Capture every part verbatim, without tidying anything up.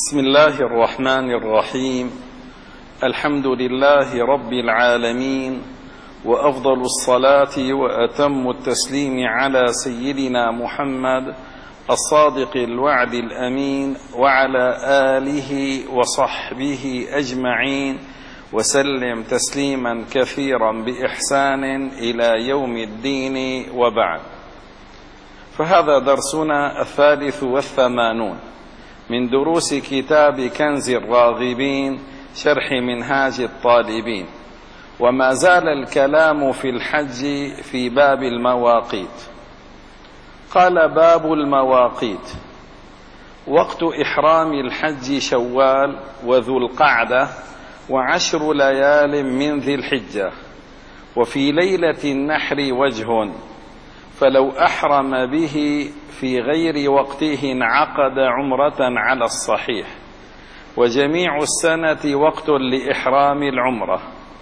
بسم الله الرحمن الرحيم. الحمد لله رب العالمين، وأفضل الصلاة وأتم التسليم على سيدنا محمد الصادق الوعد الأمين، وعلى آله وصحبه أجمعين، وسلم تسليما كثيرا بإحسان إلى يوم الدين، وبعد. فهذا درسنا الثالث والثمانون من دروس كتاب كنز الراغبين شرح منهاج الطالبين، وما زال الكلام في الحج في باب المواقيت. قال: باب المواقيت: وقت إحرام الحج شوال وذو القعدة وعشر ليال من ذي الحجة، وفي ليلة النحر وجه، فلو أحرم به في غير وقته انعقد عمرة على الصحيح، وجميع السنة وقت لإحرام العمرة.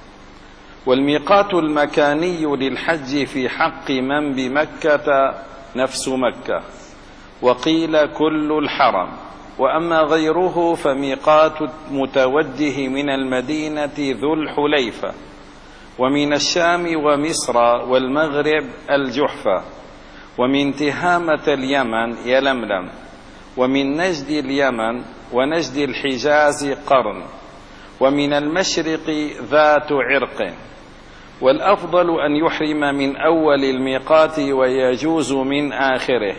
والميقات المكاني للحج في حق من بمكة نفس مكة، وقيل كل الحرم، وأما غيره فميقات متوجه من المدينة ذو الحليفة، ومن الشام ومصر والمغرب الجحفة، ومن تهامة اليمن يلملم، ومن نجد اليمن ونجد الحجاز قرن، ومن المشرق ذات عرق. والأفضل أن يحرم من أول الميقات ويجوز من آخره.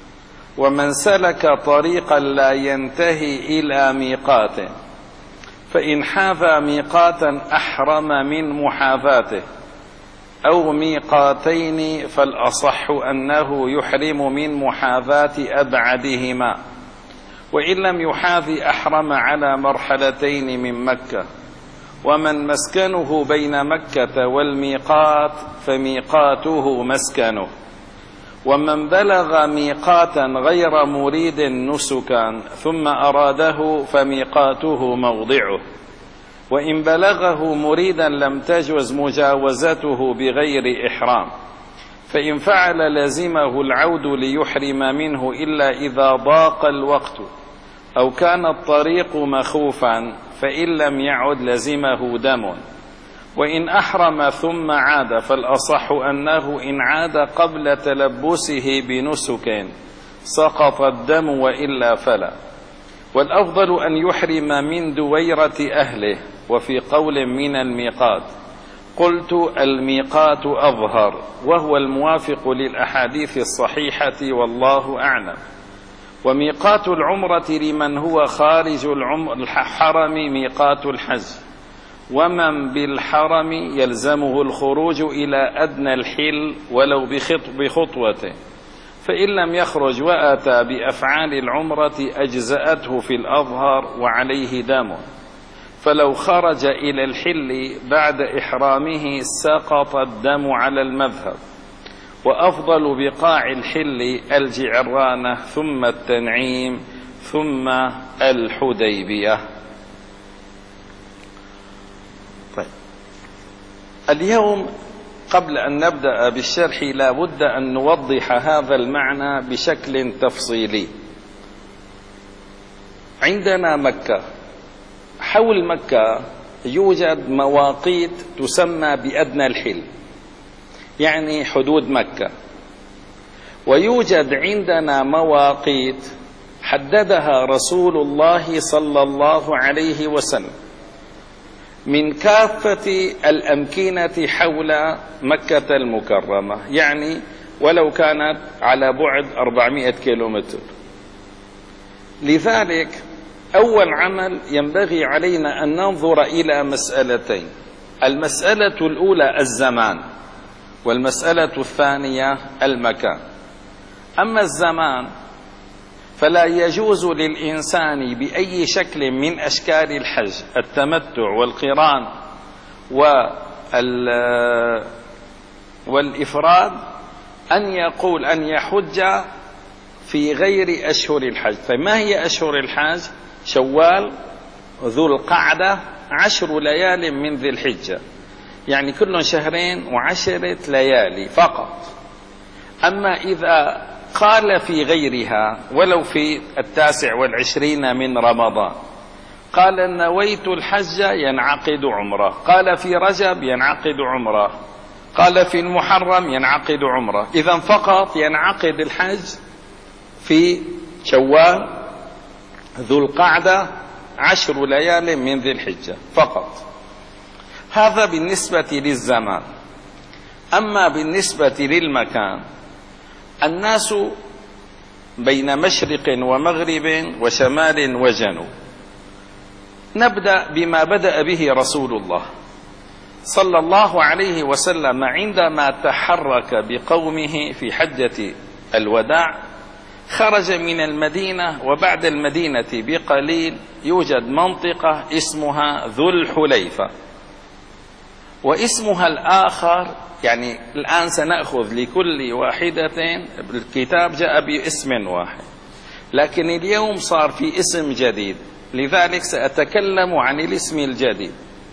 ومن سلك طريقا لا ينتهي إلى ميقاته، فإن حاذى ميقاتا أحرم من محاذاته، أو ميقاتين فالأصح أنه يحرم من محاذاة أبعدهما، وإن لم يحاذي أحرم على مرحلتين من مكة. ومن مسكنه بين مكة والميقات فميقاته مسكنه. ومن بلغ ميقاتا غير مريد نسكا ثم أراده فميقاته موضعه، وإن بلغه مريدا لم تجوز مجاوزته بغير إحرام، فإن فعل لزمه العود ليحرم منه إلا إذا ضاق الوقت أو كان الطريق مخوفا، فإن لم يعد لزمه دم. وإن أحرم ثم عاد فالأصح أنه إن عاد قبل تلبسه بنسك سقط الدم، وإلا فلا. والأفضل أن يحرم من دويرة أهله، وفي قول من الميقات. قلت: الميقات أظهر، وهو الموافق للأحاديث الصحيحة، والله أعلم. وميقات العمرة لمن هو خارج الحرم ميقات الحج، ومن بالحرم يلزمه الخروج إلى أدنى الحل ولو بخطوته، فإن لم يخرج وأتى بأفعال العمرة أجزأته في الأظهر وعليه دم. فلو خرج إلى الحل بعد إحرامه سقط الدم على المذهب. وأفضل بقاع الحل الجعرانة، ثم التنعيم، ثم الحديبية. طيب، اليوم قبل أن نبدأ بالشرح لا بد أن نوضح هذا المعنى بشكل تفصيلي. عندنا مكة، حول مكة يوجد مواقيت تسمى بأدنى الحل، يعني حدود مكة. ويوجد عندنا مواقيت حددها رسول الله صلى الله عليه وسلم من كافة الأمكنة حول مكة المكرمة، يعني ولو كانت على بعد أربعمائة كيلومتر. لذلك أول عمل ينبغي علينا أن ننظر إلى مسألتين: المسألة الأولى الزمان، والمسألة الثانية المكان. أما الزمان فلا يجوز للإنسان بأي شكل من أشكال الحج، التمتع والقران والإفراد، أن يقول أن يحج في غير أشهر الحج. فما هي أشهر الحج؟ شوال، ذو القعدة، عشر ليال من ذي الحجة، يعني كل شهرين وعشرة ليالي فقط. أما إذا قال في غيرها ولو في التاسع والعشرين من رمضان، قال نويت الحج ينعقد عمره، قال في رجب ينعقد عمره، قال في المحرم ينعقد عمره. إذن فقط ينعقد الحج في شوال ذو القعدة عشر ليال من ذي الحجة فقط. هذا بالنسبة للزمان. أما بالنسبة للمكان، الناس بين مشرق ومغرب وشمال وجنوب. نبدأ بما بدأ به رسول الله صلى الله عليه وسلم عندما تحرك بقومه في حجة الوداع. خرج من المدينة، وبعد المدينة بقليل يوجد منطقة اسمها ذو الحليفة، واسمها الآخر يعني الآن سنأخذ لكل واحدة، الكتاب جاء باسم واحد لكن اليوم صار في اسم جديد، لذلك سأتكلم عن الاسم الجديد.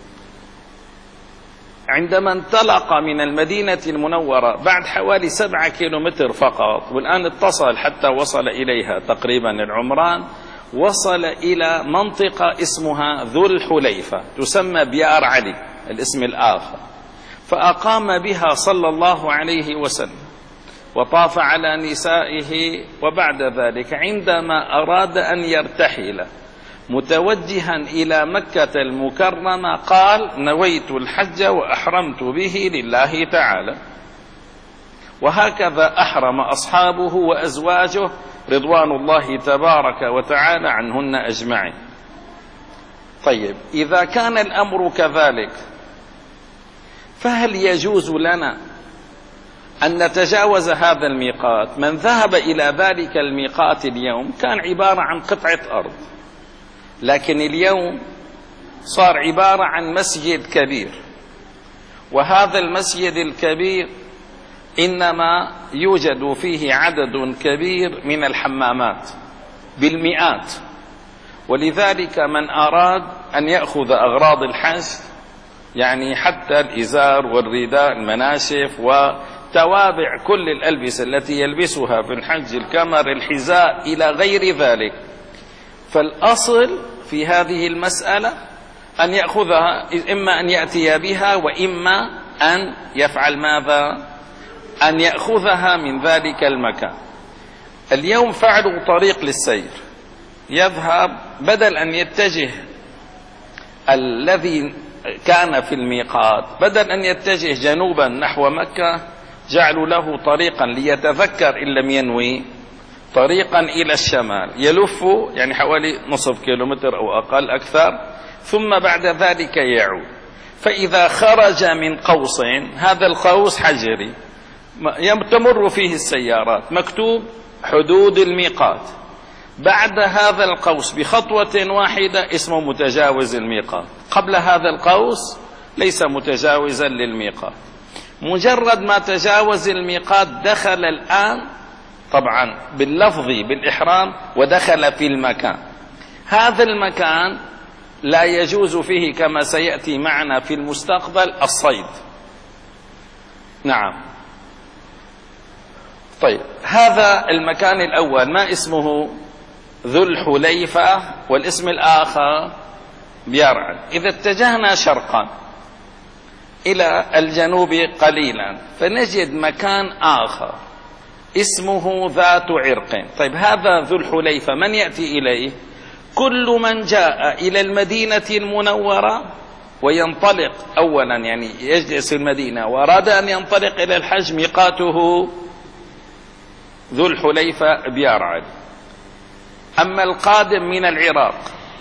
عندما انطلق من المدينة المنورة بعد حوالي سبعة كيلومتر فقط، والآن اتصل حتى وصل إليها تقريبا العمران، وصل إلى منطقة اسمها ذو الحليفة تسمى بيار علي الاسم الآخر، فأقام بها صلى الله عليه وسلم وطاف على نسائه. وبعد ذلك عندما أراد أن يرتحل متوجها إلى مكة المكرمة قال نويت الحج وأحرمت به لله تعالى. وهكذا أحرم أصحابه وأزواجه رضوان الله تبارك وتعالى عنهن أجمعين. طيب، إذا كان الأمر كذلك فهل يجوز لنا أن نتجاوز هذا الميقات؟ من ذهب إلى ذلك الميقات اليوم كان عبارة عن قطعة أرض، لكن اليوم صار عبارة عن مسجد كبير، وهذا المسجد الكبير إنما يوجد فيه عدد كبير من الحمامات بالمئات، ولذلك من أراد أن يأخذ أغراض الحج يعني حتى الإزار والرداء المناشف وتوابع كل الألبسة التي يلبسها في الحج، الكمر، الحذاء إلى غير ذلك، فالأصل في هذه المسألة أن يأخذها، إما أن يأتي بها وإما أن يفعل ماذا؟ أن يأخذها من ذلك المكان. اليوم فعلوا طريق للسير، يذهب بدل أن يتجه الذي كان في الميقات، بدل أن يتجه جنوبا نحو مكة جعلوا له طريقا ليتذكر إن لم ينوي، طريقا إلى الشمال يلف يعني حوالي نصف كيلومتر أو أقل أكثر، ثم بعد ذلك يعود. فإذا خرج من قوس، هذا القوس حجري تمر فيه السيارات مكتوب حدود الميقات، بعد هذا القوس بخطوة واحدة اسمه متجاوز الميقات، قبل هذا القوس ليس متجاوزا للميقات. مجرد ما تجاوز الميقات دخل الآن طبعا باللفظ بالإحرام ودخل في المكان. هذا المكان لا يجوز فيه كما سيأتي معنا في المستقبل الصيد. نعم. طيب، هذا المكان الأول ما اسمه؟ ذو الحليفة، والاسم الآخر بيرعل. إذا اتجهنا شرقا إلى الجنوب قليلا فنجد مكان آخر اسمه ذات عرق. طيب، هذا ذو الحليفة من يأتي إليه؟ كل من جاء إلى المدينة المنورة وينطلق أولا، يعني يجلس في المدينة وأراد أن ينطلق إلى الحج، ميقاته ذو الحليفة بيرعل. أما القادم من العراق،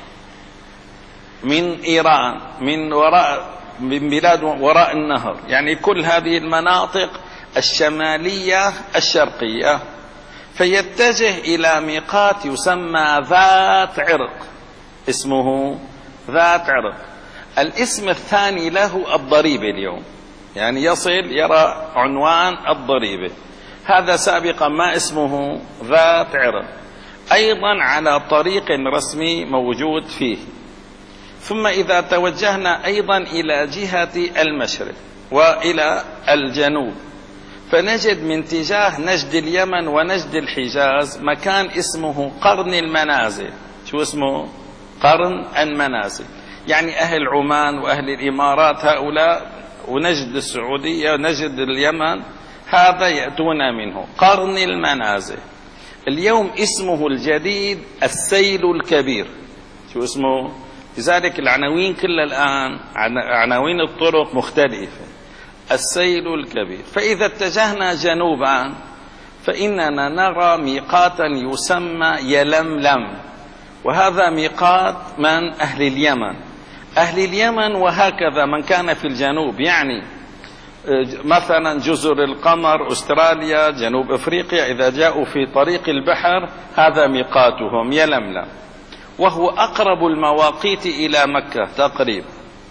من إيران، من وراء من بلاد وراء النهر، يعني كل هذه المناطق الشمالية الشرقية، فيتجه إلى ميقات يسمى ذات عرق، اسمه ذات عرق. الاسم الثاني له الضريبة اليوم، يعني يصل يرى عنوان الضريبة، هذا سابقا ما اسمه ذات عرق، أيضا على طريق رسمي موجود فيه. ثم إذا توجهنا أيضا إلى جهة المشرق وإلى الجنوب فنجد من تجاه نجد اليمن ونجد الحجاز مكان اسمه قرن المنازل. شو اسمه؟ قرن المنازل. يعني أهل عمان وأهل الإمارات هؤلاء ونجد السعودية ونجد اليمن هذا يأتون منه قرن المنازل. اليوم اسمه الجديد السيل الكبير. شو اسمه؟ لذلك العناوين كلها الآن عناوين الطرق مختلفة. السيل الكبير. فإذا اتجهنا جنوبا فإننا نرى ميقاتا يسمى يلملم، وهذا ميقات من أهل اليمن. أهل اليمن وهكذا من كان في الجنوب، يعني مثلا جزر القمر، أستراليا، جنوب أفريقيا، إذا جاءوا في طريق البحر هذا ميقاتهم يلملم، وهو أقرب المواقيت إلى مكة تقريبا.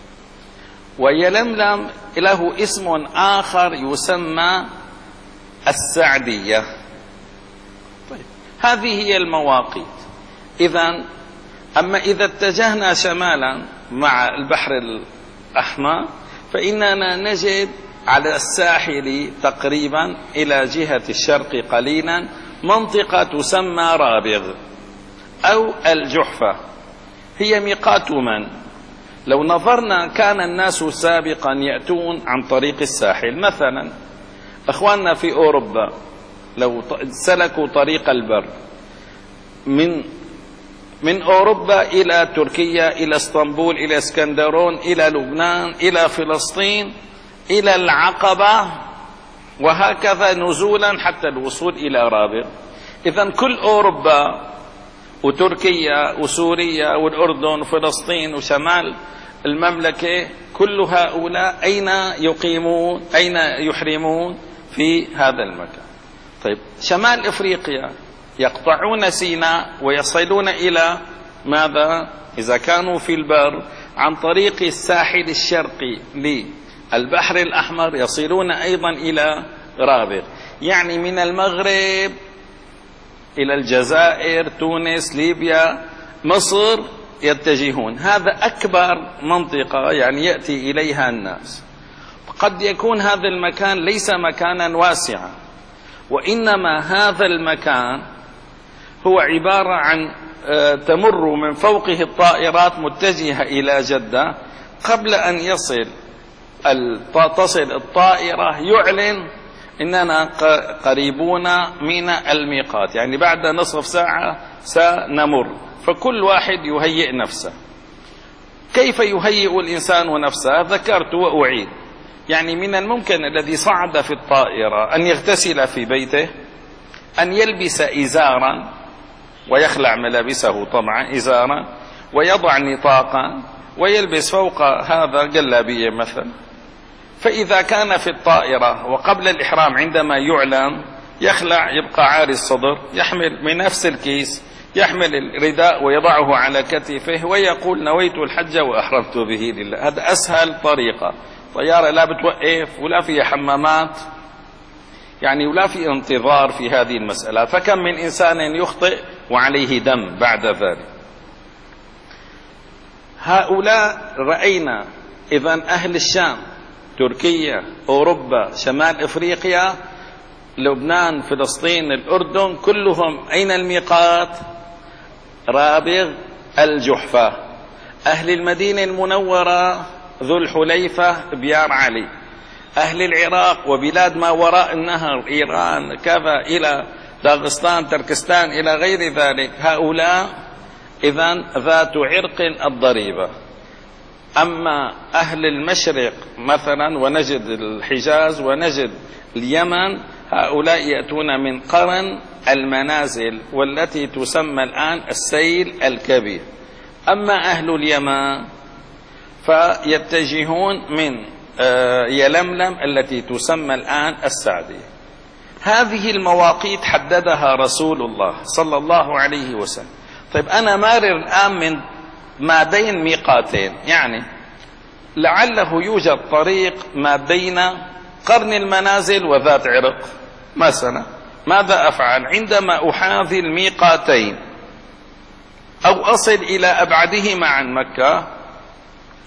ويلملم له اسم آخر يسمى السعدية. طيب هذه هي المواقيت. إذن أما إذا اتجهنا شمالا مع البحر الأحمر فإننا نجد على الساحل تقريبا إلى جهة الشرق قليلا منطقة تسمى رابغ أو الجحفة. هي ميقات من؟ لو نظرنا كان الناس سابقا يأتون عن طريق الساحل، مثلا أخواننا في أوروبا لو سلكوا طريق البر من من أوروبا إلى تركيا، إلى اسطنبول، إلى اسكندرون، إلى لبنان، إلى فلسطين، إلى العقبة، وهكذا نزولا حتى الوصول إلى رابغ. إذن كل أوروبا وتركيا وسوريا والأردن وفلسطين وشمال المملكة كل هؤلاء أين يقيمون؟ أين يحرمون؟ في هذا المكان. طيب شمال إفريقيا يقطعون سيناء ويصلون إلى ماذا؟ إذا كانوا في البر عن طريق الساحل الشرقي للبحر الأحمر يصلون أيضا إلى رابغ. يعني من المغرب إلى الجزائر، تونس، ليبيا، مصر يتجهون. هذا أكبر منطقة يعني يأتي إليها الناس. قد يكون هذا المكان ليس مكانا واسعا، وإنما هذا المكان هو عبارة عن تمر من فوقه الطائرات متجهة إلى جدة. قبل أن يصل تصل الطائرة يعلن إننا قريبون من الميقات، يعني بعد نصف ساعة سنمر. فكل واحد يهيئ نفسه. كيف يهيئ الإنسان نفسه؟ ذكرت وأعيد. يعني من الممكن الذي صعد في الطائرة أن يغتسل في بيته، أن يلبس إزارا ويخلع ملابسه طبعا إزارا، ويضع نطاقا ويلبس فوق هذا جلابية مثلا. فإذا كان في الطائرة وقبل الإحرام عندما يعلم يخلع، يبقى عاري الصدر، يحمل من نفس الكيس، يحمل الرداء ويضعه على كتفه ويقول نويت الحج وأحرمت به لله. هذا أسهل طريقة. طيارة لا بتوقف ولا فيها حمامات، يعني ولا في انتظار في هذه المسألة. فكم من إنسان يخطئ وعليه دم بعد ذلك. هؤلاء رأينا إذن أهل الشام، تركيا، أوروبا، شمال إفريقيا، لبنان، فلسطين، الأردن، كلهم أين الميقات؟ رابغ الجحفة. أهل المدينة المنورة ذو الحليفة بيار علي. أهل العراق وبلاد ما وراء النهر، إيران كذا، إلى داغستان، تركستان، إلى غير ذلك، هؤلاء إذن ذات عرق الضريبة. أما أهل المشرق مثلا ونجد الحجاز ونجد اليمن، هؤلاء يأتون من قرن المنازل والتي تسمى الآن السيل الكبير. أما أهل اليمن فيتجهون من يلملم التي تسمى الآن السعدية. هذه المواقيت حددها رسول الله صلى الله عليه وسلم. طيب أنا مارر الآن من ما بين ميقاتين، يعني لعله يوجد طريق ما بين قرن المنازل وذات عرق مثلا. ماذا أفعل عندما أحاذي الميقاتين أو أصل إلى أبعدهما عن مكة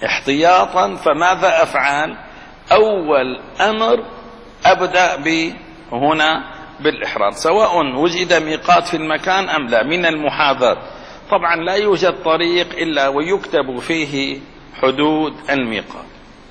احتياطا؟ فماذا أفعل؟ أول أمر أبدأ ب هنا بالإحرام، سواء وجد ميقات في المكان أم لا، من المحاذاة. طبعا لا يوجد طريق إلا ويكتب فيه حدود الميقات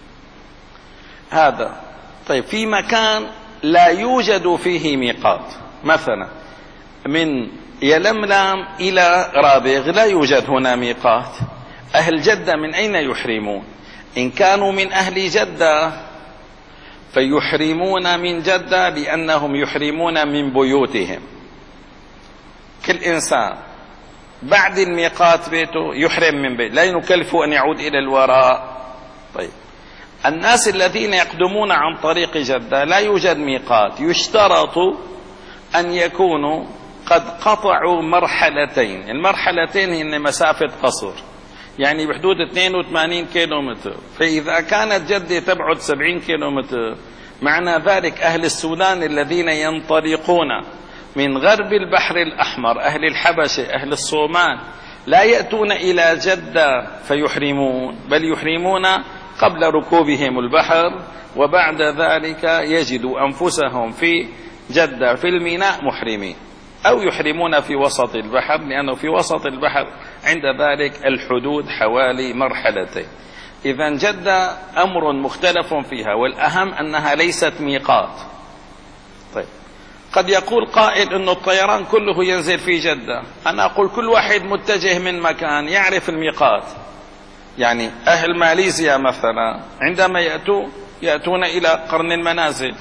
هذا. طيب في مكان لا يوجد فيه ميقات، مثلا من يلملم إلى رابغ لا يوجد هنا ميقات، أهل جدة من أين يحرمون؟ إن كانوا من أهل جدة فيحرمون من جدة لأنهم يحرمون من بيوتهم. كل إنسان بعد الميقات بيته يحرم من بيت، لا يكلفه أن يعود إلى الوراء. طيب الناس الذين يقدمون عن طريق جدة لا يوجد ميقات، يشترط أن يكونوا قد قطعوا مرحلتين. المرحلتين هن مسافة قصر، يعني بحدود اثنين وثمانين كيلومتر. فإذا كانت جدة تبعد سبعين كيلومتر، معنى ذلك أهل السودان الذين ينطلقون من غرب البحر الأحمر، أهل الحبشة، أهل الصومال، لا يأتون إلى جدة فيحرمون، بل يحرمون قبل ركوبهم البحر، وبعد ذلك يجدوا أنفسهم في جدة في الميناء محرمين، أو يحرمون في وسط البحر، لأنه في وسط البحر عند ذلك الحدود حوالي مرحلتين. إذن جدة أمر مختلف فيها، والأهم أنها ليست ميقات. طيب قد يقول قائل أن الطيران كله ينزل في جدة. أنا أقول كل واحد متجه من مكان يعرف الميقات. يعني أهل ماليزيا مثلا عندما يأتوا يأتون إلى قرن المنازل،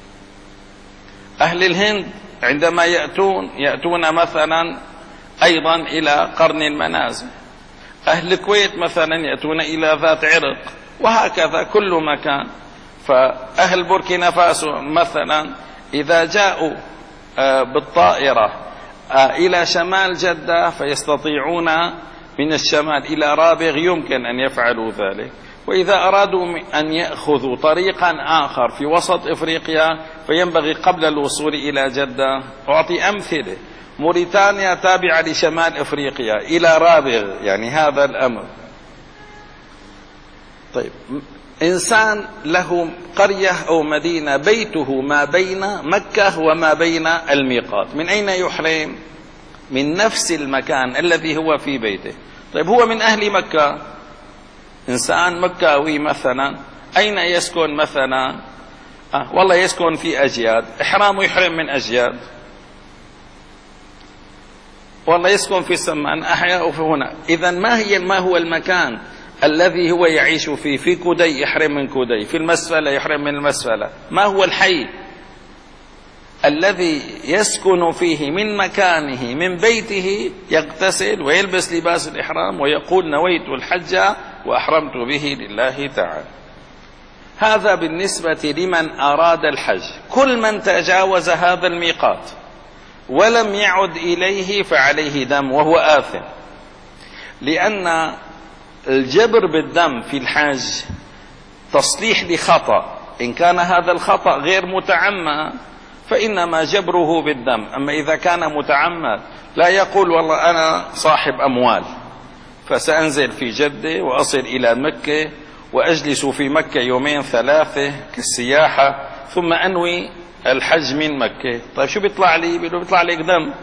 أهل الهند عندما يأتون يأتون مثلا أيضا إلى قرن المنازل، أهل الكويت مثلا يأتون إلى ذات عرق، وهكذا كل مكان. فأهل بوركينا فاسو مثلا إذا جاءوا بالطائرة إلى شمال جدة فيستطيعون من الشمال إلى رابغ يمكن أن يفعلوا ذلك. وإذا أرادوا أن يأخذوا طريقا آخر في وسط إفريقيا فينبغي قبل الوصول إلى جدة. أعطي أمثلة: موريتانيا تابعة لشمال إفريقيا إلى رابغ، يعني هذا الأمر. طيب إنسان له قرية أو مدينة بيته ما بين مكة وما بين الميقات، من أين يحرم؟ من نفس المكان الذي هو في بيته. طيب هو من أهل مكة، إنسان مكاوي مثلا، أين يسكن مثلا؟ آه والله يسكن في أجياد، إحرامه يحرم من أجياد. والله يسكن في سمان، أحياء في هنا. إذن ما هي ما هو المكان الذي هو يعيش فيه؟ في كودي يحرم من كودي، في المسفلة يحرم من المسفلة. ما هو الحي الذي يسكن فيه من مكانه من بيته؟ يغتسل ويلبس لباس الإحرام ويقول نويت الحج وأحرمت به لله تعالى. هذا بالنسبة لمن أراد الحج. كل من تجاوز هذا الميقات ولم يعد إليه فعليه دم وهو آثم، لأن الجبر بالدم في الحج تصليح لخطأ. إن كان هذا الخطأ غير متعمد فإنما جبره بالدم. أما إذا كان متعمد لا يقول والله أنا صاحب أموال فسأنزل في جدة وأصل إلى مكة وأجلس في مكة يومين ثلاثة كالسياحة ثم أنوي الحج من مكة. طيب شو بيطلع لي؟ بيطلع لك دم،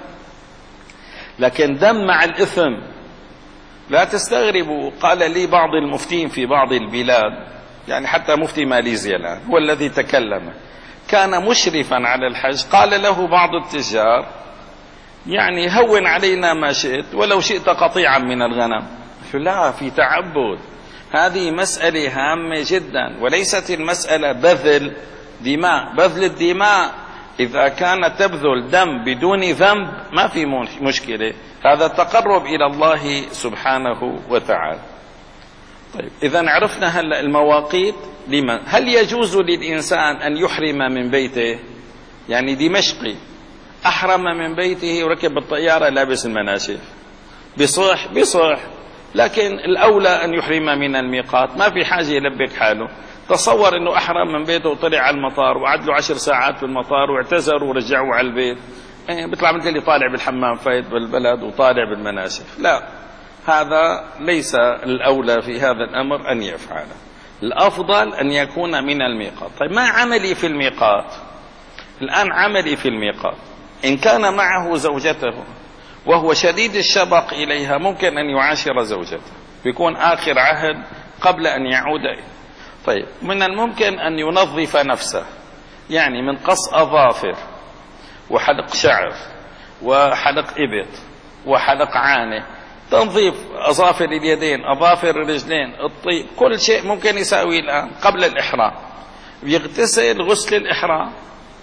لكن دم مع الإثم. لا تستغربوا، قال لي بعض المفتين في بعض البلاد، يعني حتى مفتي ماليزيا الآن هو الذي تكلم، كان مشرفا على الحج، قال له بعض التجار يعني هون علينا ما شئت ولو شئت قطيعا من الغنم. لا، في تعبد. هذه مسألة هامة جدا، وليست المسألة بذل دماء. بذل الدماء إذا كانت تبذل دم بدون ذنب ما في مشكلة، هذا تقرب إلى الله سبحانه وتعالى. طيب إذا عرفنا هلأ المواقيت لمن. هل يجوز للإنسان أن يحرم من بيته؟ يعني دمشقي أحرم من بيته وركب الطيارة لابس المناشف، بصح بصح لكن الأولى أن يحرم من الميقات، ما في حاجة يلبك حاله. تصور أنه أحرم من بيته وطلع على المطار وقعد له عشر ساعات في المطار واعتذر ورجعوا على البيت، يعني بيطلع مثل اللي طالع بالحمام فايت بالبلد وطالع بالمناشف. لا، هذا ليس الأولى في هذا الأمر أن يفعله. الأفضل أن يكون من الميقات. طيب ما عملي في الميقات؟ الآن عملي في الميقات، إن كان معه زوجته وهو شديد الشبق إليها ممكن أن يعاشر زوجته، بيكون آخر عهد قبل أن يعود. طيب من الممكن أن ينظف نفسه، يعني من قص أظافر وحلق شعر وحلق إبط وحلق عانة، تنظيف أظافر اليدين أظافر الرجلين، الطيب، كل شيء ممكن يساويه الآن قبل الإحرام. يغتسل غسل الإحرام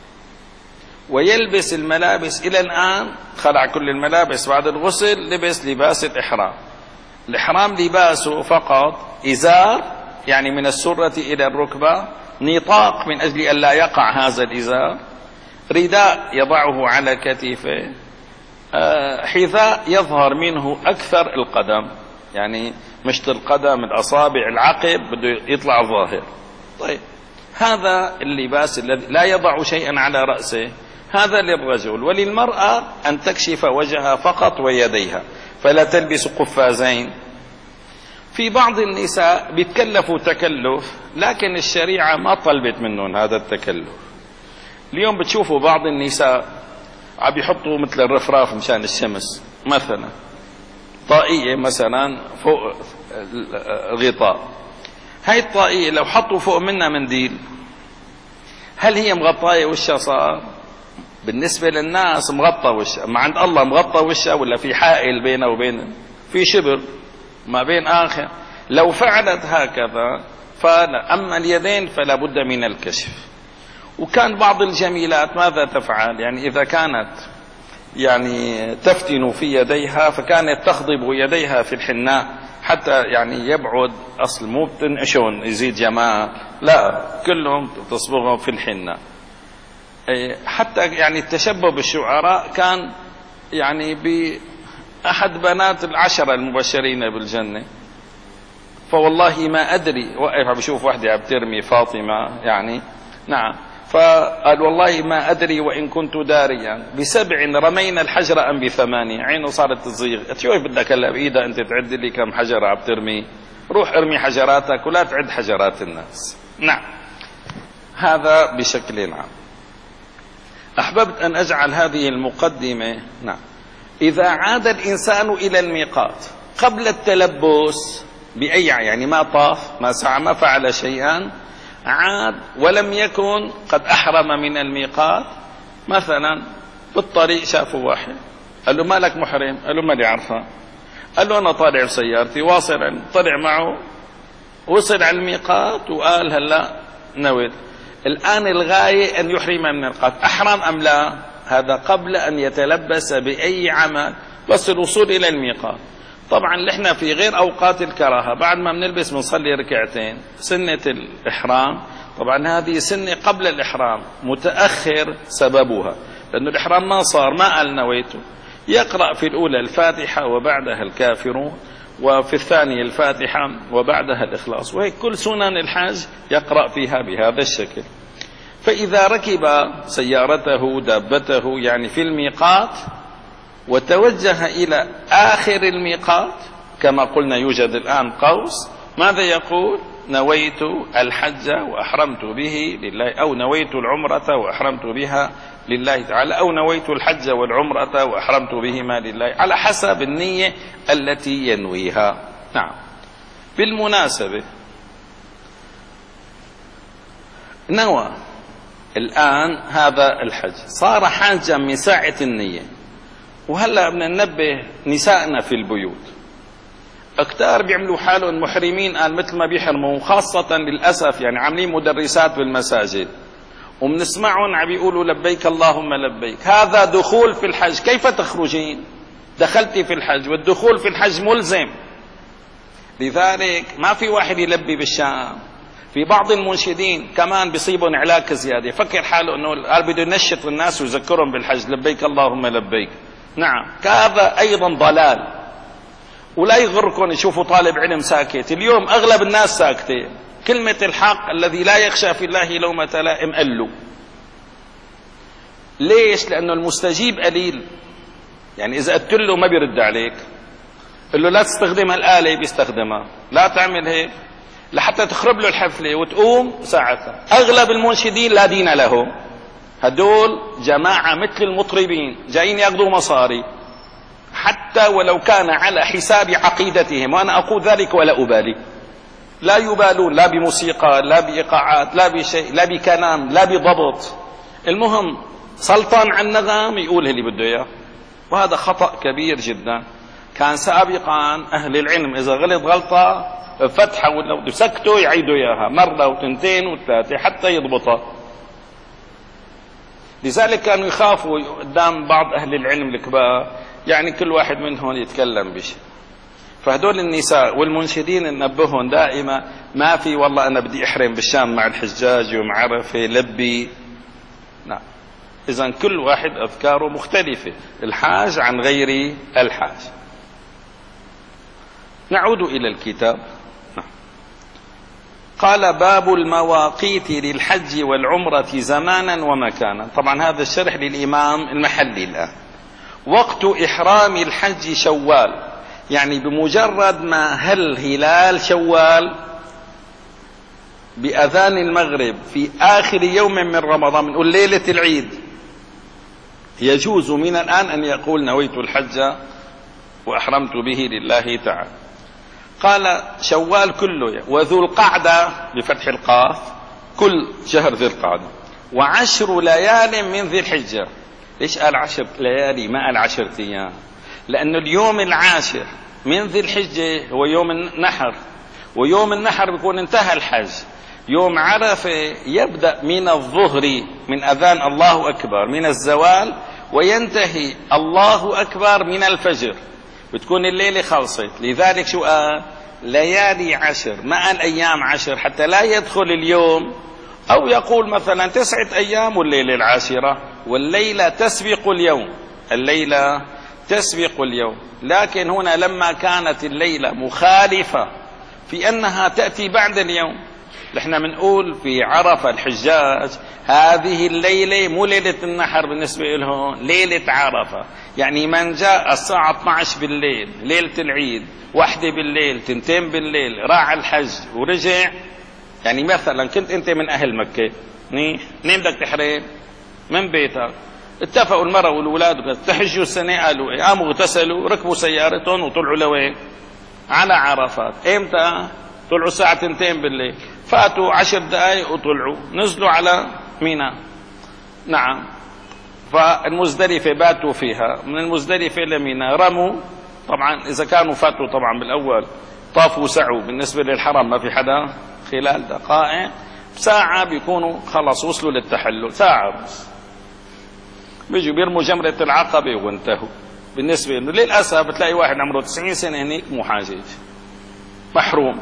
ويلبس الملابس. إلى الآن خلع كل الملابس، بعد الغسل لبس لباس الإحرام. الإحرام لباسه فقط إزار، يعني من السرة إلى الركبة، نطاق من أجل أن لا يقع هذا الإزار، رداء يضعه على كتفه، حذاء يظهر منه أكثر القدم، يعني مشط القدم الأصابع العقب بده يطلع ظاهر. طيب هذا اللباس الذي لا يضع شيئا على رأسه، هذا للرجل. وللمرأة أن تكشف وجهها فقط ويديها، فلا تلبس قفازين. في بعض النساء بيتكلفوا تكلف، لكن الشريعة ما طلبت منهم هذا التكلف. اليوم بتشوفوا بعض النساء عم يحطوا مثل الرفراف مشان الشمس، مثلا طاقية مثلا فوق الغطاء، هاي الطاقية لو حطوا فوق منها منديل، هل هي مغطاية وشها؟ صار بالنسبة للناس مغطى وشها، ما عند الله مغطى وشها ولا في حائل بينه وبين، في شبر ما بين آخر. لو فعلت هكذا فلا. أما اليدين فلا بد من الكشف. وكان بعض الجميلات ماذا تفعل؟ يعني إذا كانت يعني تفتن في يديها فكانت تخضب يديها في الحناء حتى يعني يبعد، أصل مو بتنعشون يزيد جمال، لا كلهم تصبغهم في الحناء. حتى يعني التشبه بالشعراء كان يعني بأحد بنات العشرة المبشرين بالجنة، فوالله ما أدري، وقف بشوف واحدة عم ترمي فاطمة يعني، نعم، فقال والله ما أدري وإن كنت داريا بسبع رمينا الحجر أم بثمانية. عينه صارت تزيغ، شو بدك هلا بإيدها أنت تعد لي كم حجرة عم ترمي؟ روح ارمي حجراتك ولا تعد حجرات الناس. نعم، هذا بشكل عام. أحببت أن أجعل هذه المقدمة. نعم، إذا عاد الإنسان إلى الميقات قبل التلبس بأي، يعني ما طاف ما سعى ما فعل شيئا، عاد ولم يكن قد أحرم من الميقات، مثلا بالطريق شافوا واحد قال له مالك محرم؟ قال له ما لي عرفة. قال له أنا طالع بسيارتي، واصل، طلع معه وصل على الميقات وقال هلا نويت. الآن الغاية أن يحرم من الميقات، أحرم أم لا؟ هذا قبل أن يتلبس بأي عمل، بس الوصول إلى الميقات. طبعا نحن في غير أوقات الكراهة، بعد ما بنلبس بنصلي ركعتين سنة الإحرام. طبعا هذه سنة قبل الإحرام متأخر سببها، لأن الإحرام ما صار، ما قال نويته. يقرأ في الأولى الفاتحة وبعدها الكافرون، وفي الثانية الفاتحة وبعدها الإخلاص، وهي كل سنن الحج يقرأ فيها بهذا الشكل. فإذا ركب سيارته دابته يعني في الميقات وتوجه إلى آخر الميقات، كما قلنا يوجد الآن قوس، ماذا يقول؟ نويت الحج وأحرمت به لله، أو نويت العمرة وأحرمت بها لله تعالى، أو نويت الحج والعمرة وأحرمت بهما لله، على حسب النية التي ينويها. نعم. بالمناسبة نوى الآن هذا الحج، صار حاجا من ساعة النية. وهلأ بدنا ننبه نسائنا في البيوت، اكتار بيعملوا حالهم محرمين، قال مثل ما بيحرموا، خاصة للأسف يعني عاملين مدرسات بالمساجد وبنسمعهم عم بيقولوا لبيك اللهم لبيك. هذا دخول في الحج، كيف تخرجين؟ دخلتي في الحج، والدخول في الحج ملزم. لذلك ما في واحد يلبي بالشام. في بعض المنشدين كمان بيصيبهم علاقة زيادة، فكر حاله انه قال بده ينشط الناس ويذكرهم بالحج لبيك اللهم لبيك. نعم، هذا ايضا ضلال. ولا يغركم يشوفوا طالب علم ساكت، اليوم اغلب الناس ساكتة، كلمة الحق الذي لا يخشى في الله لومة لائم قال. ليش؟ لانه المستجيب قليل، يعني اذا قلت له ما بيرد عليك، قل له لا تستخدم الآلة بيستخدمها، لا تعمل هيك لحتى تخرب له الحفلة وتقوم ساعتها. اغلب المنشدين لا دين لهم، هدول جماعة مثل المطربين جايين ياخذوا مصاري، حتى ولو كان على حساب عقيدتهم، وأنا أقول ذلك ولا أبالي. لا يبالون لا بموسيقى لا بإيقاعات لا بشيء لا بكلام لا بضبط، المهم سلطان على النغم يقول اللي بده إياه. وهذا خطأ كبير جدا. كان سابقا أهل العلم إذا غلط غلطة فتحة ولا يسكتوا يعيدوا إياها مرة وتنتين وثلاثة حتى يضبطها. لذلك كانوا يخافوا قدام بعض أهل العلم الكبار، يعني كل واحد منهم يتكلم بشيء. فهدول النساء والمنشدين ننبههم دائما، ما في والله أنا بدي أحرم بالشام مع الحجاج يوم عرفة لبي، نعم. إذن كل واحد أذكاره مختلفة، الحاج عن غير الحاج. نعود إلى الكتاب. قال باب المواقيت للحج والعمرة زمانا ومكانا. طبعا هذا الشرح للإمام المحلي الآن. وقت إحرام الحج شوال، يعني بمجرد ما هل هلال شوال بأذان المغرب في آخر يوم من رمضان، نقول ليلة العيد، يجوز من الآن أن يقول نويت الحج وأحرمت به لله تعالى. قال شوال كله، وذو القعدة بفتح القاف كل شهر ذي القعدة، وعشر ليال من ذي الحجة. ليش قال عشر ليالي ما قال عشر أيام؟ لأن اليوم العاشر من ذي الحجة هو يوم النحر، ويوم النحر بيكون انتهى الحج. يوم عرفة يبدأ من الظهر من أذان الله أكبر من الزوال، وينتهي الله أكبر من الفجر، بتكون الليلة خلصت. لذلك شو قال؟ ليالي عشر، ما قال أيام عشر حتى لا يدخل اليوم، أو يقول مثلا تسعة أيام والليلة العاشرة، والليلة تسبق اليوم، الليلة تسبق اليوم. لكن هنا لما كانت الليلة مخالفة في أنها تأتي بعد اليوم، نحن بنقول في عرفة الحجاج هذه الليلة مو ليلة النحر بالنسبة لهم، ليلة عرفة. يعني من جاء الساعة اثني عشر بالليل ليلة العيد، واحدة بالليل، تنتين بالليل، راح الحج ورجع، يعني مثلا كنت انت من أهل مكة، منين بدك تحرم؟ من بيتك. اتفقوا المرأة والولاد تحجوا السنة، قالوا ايه، قاموا اغتسلوا ركبوا سيارتهم وطلعوا لوين؟ على عرفات. امتى؟ طلعوا الساعة تنتين بالليل، فاتوا عشر دقائق وطلعوا، نزلوا على منى. نعم. فالمزدلفة باتوا فيها، من المزدلفة لمنى رموا. طبعا إذا كانوا فاتوا طبعا بالأول طافوا وسعوا، بالنسبة للحرم ما في حدا، خلال دقائق ساعة بيكونوا خلص وصلوا للتحلل، ساعة بس بيجوا بيرموا جمرة العقبة وانتهوا. بالنسبة إنه للأسف بتلاقي واحد عمره تسعين سنة هنيك مو حاجج محروم.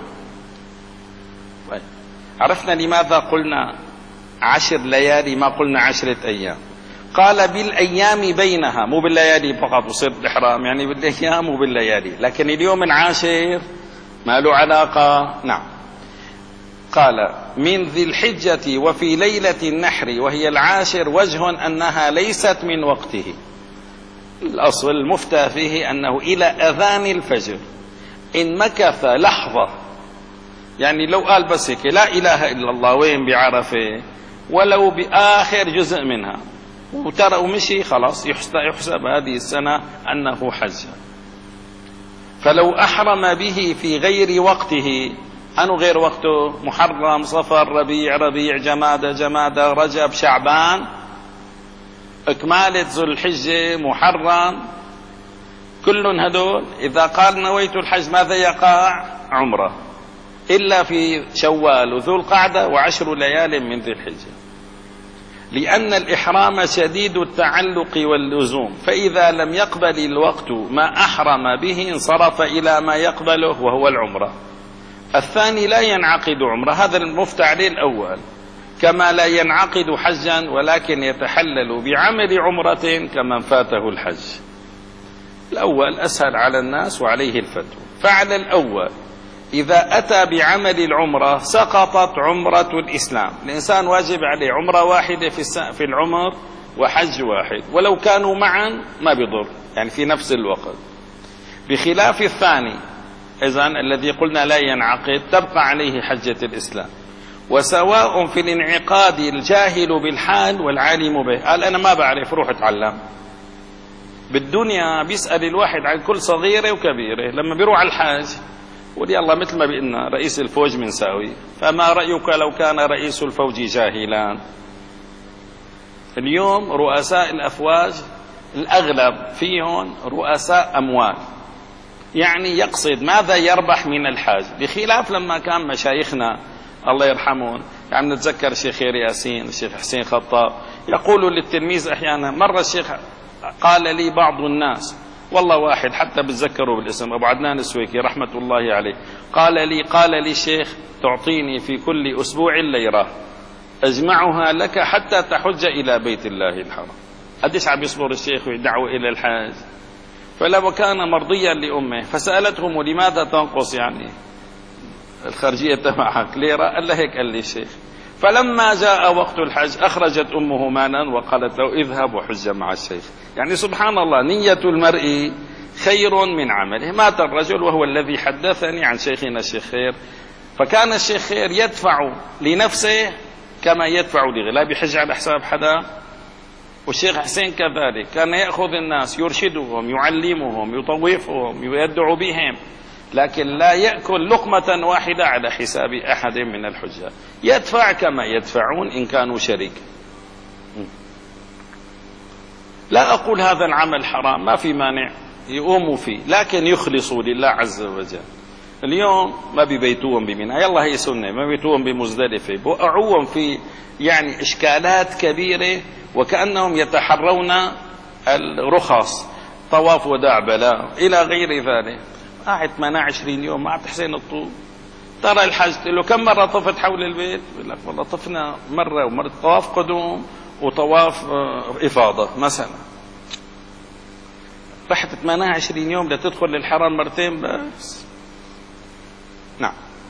عرفنا لماذا قلنا عشر ليالي ما قلنا عشرة أيام؟ قال بالأيام بينها، مو بالليالي فقط وصير الإحرام، يعني بالأيام وبالليالي، لكن اليوم العاشر ما له علاقة. نعم. قال من ذي الحجة وفي ليلة النحر وهي العاشر وجه أنها ليست من وقته. الأصل المفتى فيه أنه إلى أذان الفجر، إن مكث لحظة، يعني لو قال بس هيك لا إله إلا الله وين بعرفة ولو بآخر جزء منها وترى ومشي، خلاص يحسب هذه السنة أنه حج. فلو أحرم به في غير وقته، أنه غير وقته، محرم، صفر، ربيع، ربيع، جمادى، جمادى، رجب، شعبان، إكمالة ذو الحجة، محرم، كل هدول إذا قال نويت الحج ماذا يقع؟ عمره، إلا في شوال وذو القعدة وعشر ليال من ذي الحجة، لأن الإحرام شديد التعلق واللزوم، فإذا لم يقبل الوقت ما أحرم به انصرف إلى ما يقبله وهو العمرة. الثاني لا ينعقد عمرة، هذا المفتى عليه الأول، كما لا ينعقد حجا ولكن يتحلل بعمل عمرة كمن فاته الحج. الأول أسهل على الناس وعليه الفتوى. فعلى الأول إذا أتى بعمل العمرة سقطت عمرة الإسلام، الإنسان واجب عليه عمرة واحدة في العمر وحج واحد، ولو كانوا معا ما بيضر، يعني في نفس الوقت، بخلاف الثاني إذن الذي قلنا لا ينعقد تبقى عليه حجة الإسلام. وسواء في الانعقاد الجاهل بالحال والعالم به. قال أنا ما بعرف، روح اتعلم. بالدنيا بيسأل الواحد عن كل صغيرة وكبيرة، لما بيروح على الحاج يقول يلا مثل ما بيقلنا رئيس الفوج منساوي، فما رأيك لو كان رئيس الفوج جاهلا؟ اليوم رؤساء الأفواج الأغلب فيهم رؤساء أموال، يعني يقصد ماذا يربح من الحاج، بخلاف لما كان مشايخنا الله يرحمهم. يعني نتذكر الشيخ خير ياسين، الشيخ حسين خطاب يقول للتلميذ أحيانا، مرة الشيخ قال لي بعض الناس، والله واحد حتى بتذكروا بالاسم، أبو عدنان السويكي رحمة الله عليه، قال لي قال لي الشيخ تعطيني في كل أسبوع ليرة أجمعها لك حتى تحج إلى بيت الله الحرام. قديش عم يصبر الشيخ ويدعو إلى الحاج؟ فلو كان مرضيا لأمه فسألتهم لماذا تنقص يعني الخارجية تبعك ليرة؟ قال له هيك قال لي الشيخ. فلما جاء وقت الحج أخرجت أمه مالا وقالت له اذهب وحج مع الشيخ. يعني سبحان الله، نية المرء خير من عمله. مات الرجل وهو الذي حدثني عن شيخنا الشيخ خير، فكان الشيخ خير يدفع لنفسه كما يدفع لغيره، لا بيحج على حساب حدا. والشيخ حسين كذلك كان يأخذ الناس يرشدهم يعلمهم يطوفهم يدعو بهم، لكن لا يأكل لقمة واحدة على حساب أحد من الحجاج، يدفع كما يدفعون إن كانوا شريك. لا أقول هذا العمل حرام، ما في مانع يقوموا فيه، لكن يخلصوا لله عز وجل. اليوم ما ببيتوهم بمنى، يلا هي سنة، ما بيتوهم بمزدلفة، بوقعوهم في يعني إشكالات كبيرة، وكأنهم يتحرون الرخص، طواف وداع بلاء إلى غير ذلك. قاعد ثمانية وعشرين يوم ما عم تحسين الطوف. ترى الحج له كم مرة طفت حول البيت؟ يقول لك والله طفنا مرة ومرة، طواف قدوم وطواف إفاضة مثلا. رحت ثمانية وعشرين يوم لتدخل للحرم مرتين بس. نعم.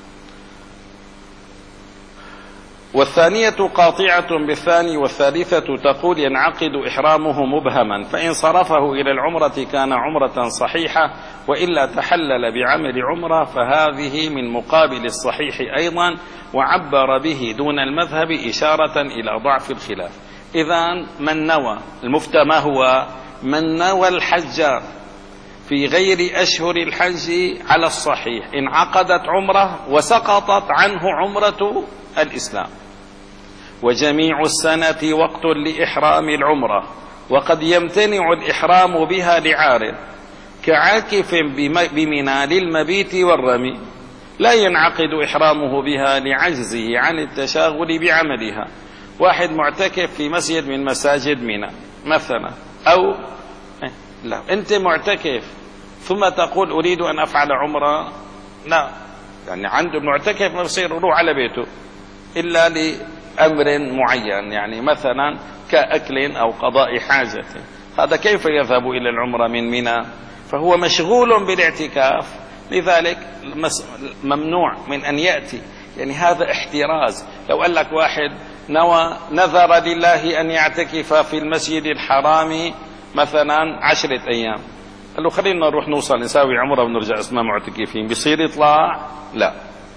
والثانية قاطعة بالثاني، والثالثة تقول ينعقد إحرامه مبهما، فإن صرفه إلى العمرة كان عمرة صحيحة، وإلا تحلل بعمل عمرة، فهذه من مقابل الصحيح أيضا، وعبر به دون المذهب إشارة إلى ضعف الخلاف. إذن من نوى، المفتى ما هو؟ من نوى الحج في غير أشهر الحج على الصحيح انعقدت عمره وسقطت عنه عمرة الإسلام، وجميع السنة وقت لإحرام العمرة، وقد يمتنع الإحرام بها لعارض كعاكف بمنى للمبيت والرمي، لا ينعقد إحرامه بها لعجزه عن التشاغل بعملها. واحد معتكف في مسجد من مساجد منى مثلا، أو لا أنت معتكف ثم تقول أريد أن أفعل عمرة، لا، يعني عنده المعتكف ما بصير يروح على بيته إلا لأمر معين، يعني مثلا كأكل أو قضاء حاجة. هذا كيف يذهب إلى العمرة من منى؟ فهو مشغول بالاعتكاف، لذلك ممنوع من أن يأتي. يعني هذا احتراز. لو قال لك واحد نوى نذر لله أن يعتكف في المسجد الحرام مثلا عشرة أيام، قال له خلينا نروح نوصل نساوي عمرة ونرجع اسمها معتكفين، بيصير يطلع؟ لا.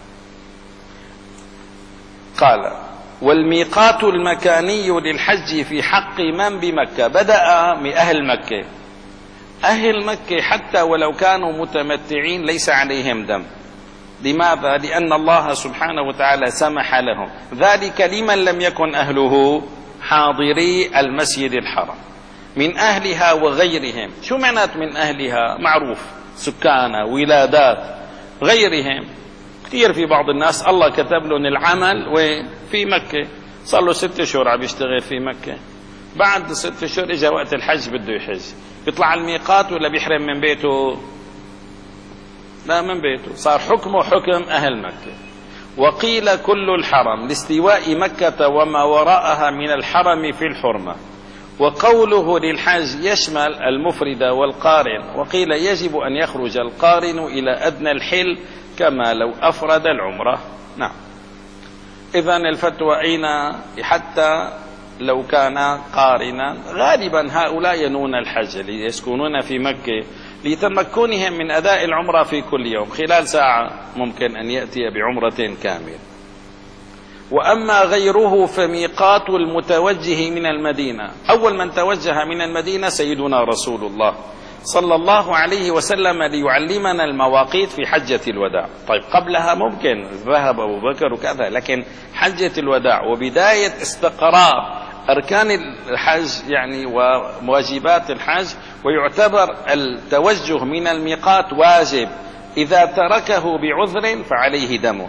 قال والميقات المكاني للحج في حق من بمكة بدأ من أهل مكة. أهل مكة حتى ولو كانوا متمتعين ليس عليهم دم. لماذا؟ لأن الله سبحانه وتعالى سمح لهم ذلك لمن لم يكن أهله حاضري المسجد الحرام من أهلها وغيرهم. شو معنات من أهلها؟ معروف، سكانة، ولادات، غيرهم كثير. في بعض الناس الله كتب لهم العمل وفي مكة، صار له ست شهور عم يشتغل في مكة، بعد ست شهور اجى وقت الحج بده يحج، بيطلع الميقات ولا بيحرم من بيته؟ لا، من بيته. صار حكمه حكم أهل مكة. وقيل كل الحرم لاستواء مكة وما وراءها من الحرم في الحرمة. وقوله للحج يشمل المفرد والقارن. وقيل يجب أن يخرج القارن إلى أدنى الحل كما لو أفرد العمرة. نعم. إذن الفتوى أين؟ حتى لو كان قارنا، غالبا هؤلاء ينون الحج ليسكنون في مكة لتمكنهم من أداء العمرة في كل يوم، خلال ساعة ممكن أن يأتي بعمرة كاملة. وأما غيره فميقات المتوجه من المدينة. أول من توجه من المدينة سيدنا رسول الله صلى الله عليه وسلم ليعلمنا المواقيت في حجة الوداع. طيب قبلها ممكن ذهب أبو بكر وكذا، لكن حجة الوداع وبداية استقرار أركان الحج يعني وواجبات الحج، ويعتبر التوجه من الميقات واجب، إذا تركه بعذر فعليه دم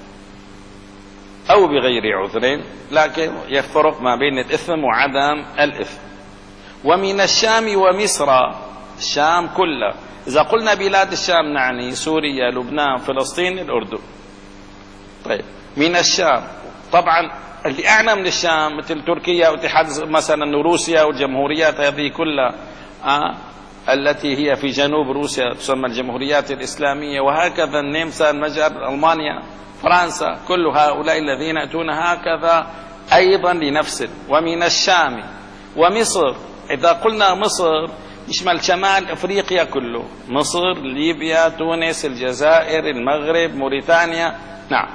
أو بغير عذر، لكن يفرق ما بين الإثم وعدم الإثم. ومن الشام ومصر، الشام كلها، إذا قلنا بلاد الشام نعني سوريا، لبنان، فلسطين، الأردن. طيب من الشام طبعا اللي أعلى من الشام مثل تركيا واتحاد مثلا روسيا والجمهوريات هذه كلها آه التي هي في جنوب روسيا تسمى الجمهوريات الإسلامية، وهكذا النمسا، المجر، ألمانيا، فرنسا، كل هؤلاء الذين يأتون هكذا أيضا لنفس. ومن الشام ومصر، إذا قلنا مصر يشمل شمال أفريقيا كله، مصر، ليبيا، تونس، الجزائر، المغرب، موريتانيا. نعم.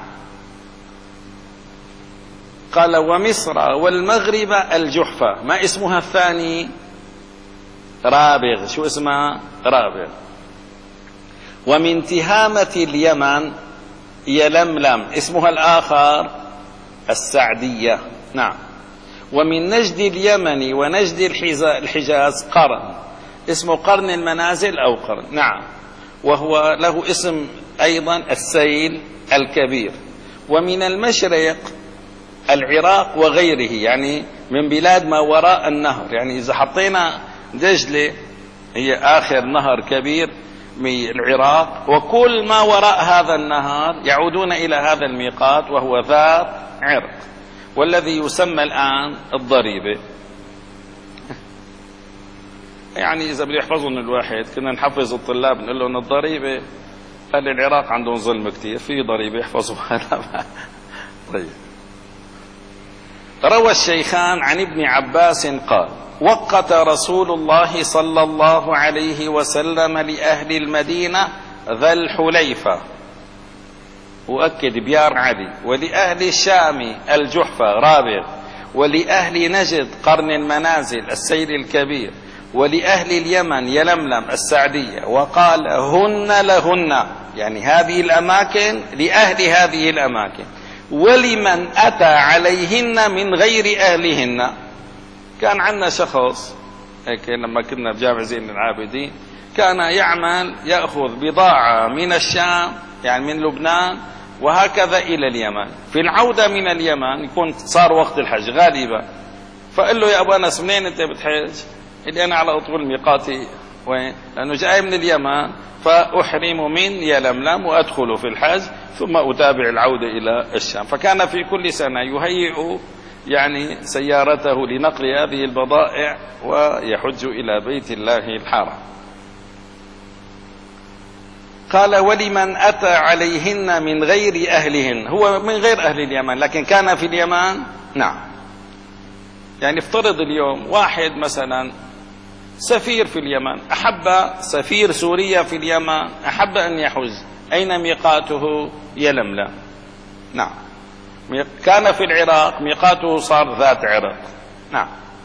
قال ومصر والمغرب الجحفة. ما اسمها الثاني؟ رابغ. شو اسمها؟ رابغ. ومن تهامة اليمن يلملم، اسمها الآخر السعدية. نعم. ومن نجد اليمن ونجد الحجاز قرن، اسمه قرن المنازل أو قرن. نعم. وهو له اسم أيضا السيل الكبير. ومن المشرق العراق وغيره، يعني من بلاد ما وراء النهر، يعني إذا حطينا دجلة هي آخر نهر كبير من العراق، وكل ما وراء هذا النهر يعودون إلى هذا الميقات وهو ذات عرق، والذي يسمى الآن الضريبة. يعني إذا بده يحفظون الواحد، كنا نحفظ الطلاب نقول لهم الضريبة، أهل العراق عندهم ظلم كتير، في ضريبة يحفظوها. طيب. روى الشيخان عن ابن عباس قال: وقت رسول الله صلى الله عليه وسلم لأهل المدينة ذا الحليفة، وأكد بيار عدي، ولأهل الشام الجحفة رابغ، ولأهل نجد قرن المنازل السيل الكبير، ولأهل اليمن يلملم السعدية، وقال هن لهن، يعني هذه الأماكن لأهل هذه الأماكن، ولمن أتى عليهن من غير أهلهن. كان عندنا شخص هيك لما كنا بجامع زين العابدين، كان يعمل يأخذ بضاعة من الشام يعني من لبنان وهكذا إلى اليمن، في العودة من اليمن يكون صار وقت الحج غالبا، فقال له يا أبو أنس منين أنت بتحج؟ اللي أنا على طول ميقاتي وين؟ لأنه جاي من اليمن، فأحرم من يلملم وأدخل في الحج ثم أتابع العودة إلى الشام. فكان في كل سنة يهيئ يعني سيارته لنقل هذه البضائع ويحج إلى بيت الله الحرام. قال ولمن أتى عليهن من غير أهلهن، هو من غير أهل اليمن لكن كان في اليمن. نعم. يعني افترض اليوم واحد مثلا سفير في اليمن، أحب سفير سوريا في اليمن أحب أن يحج، أين ميقاته؟ يلملم. نعم. كان في العراق ميقاته صار ذات عرق. نعم.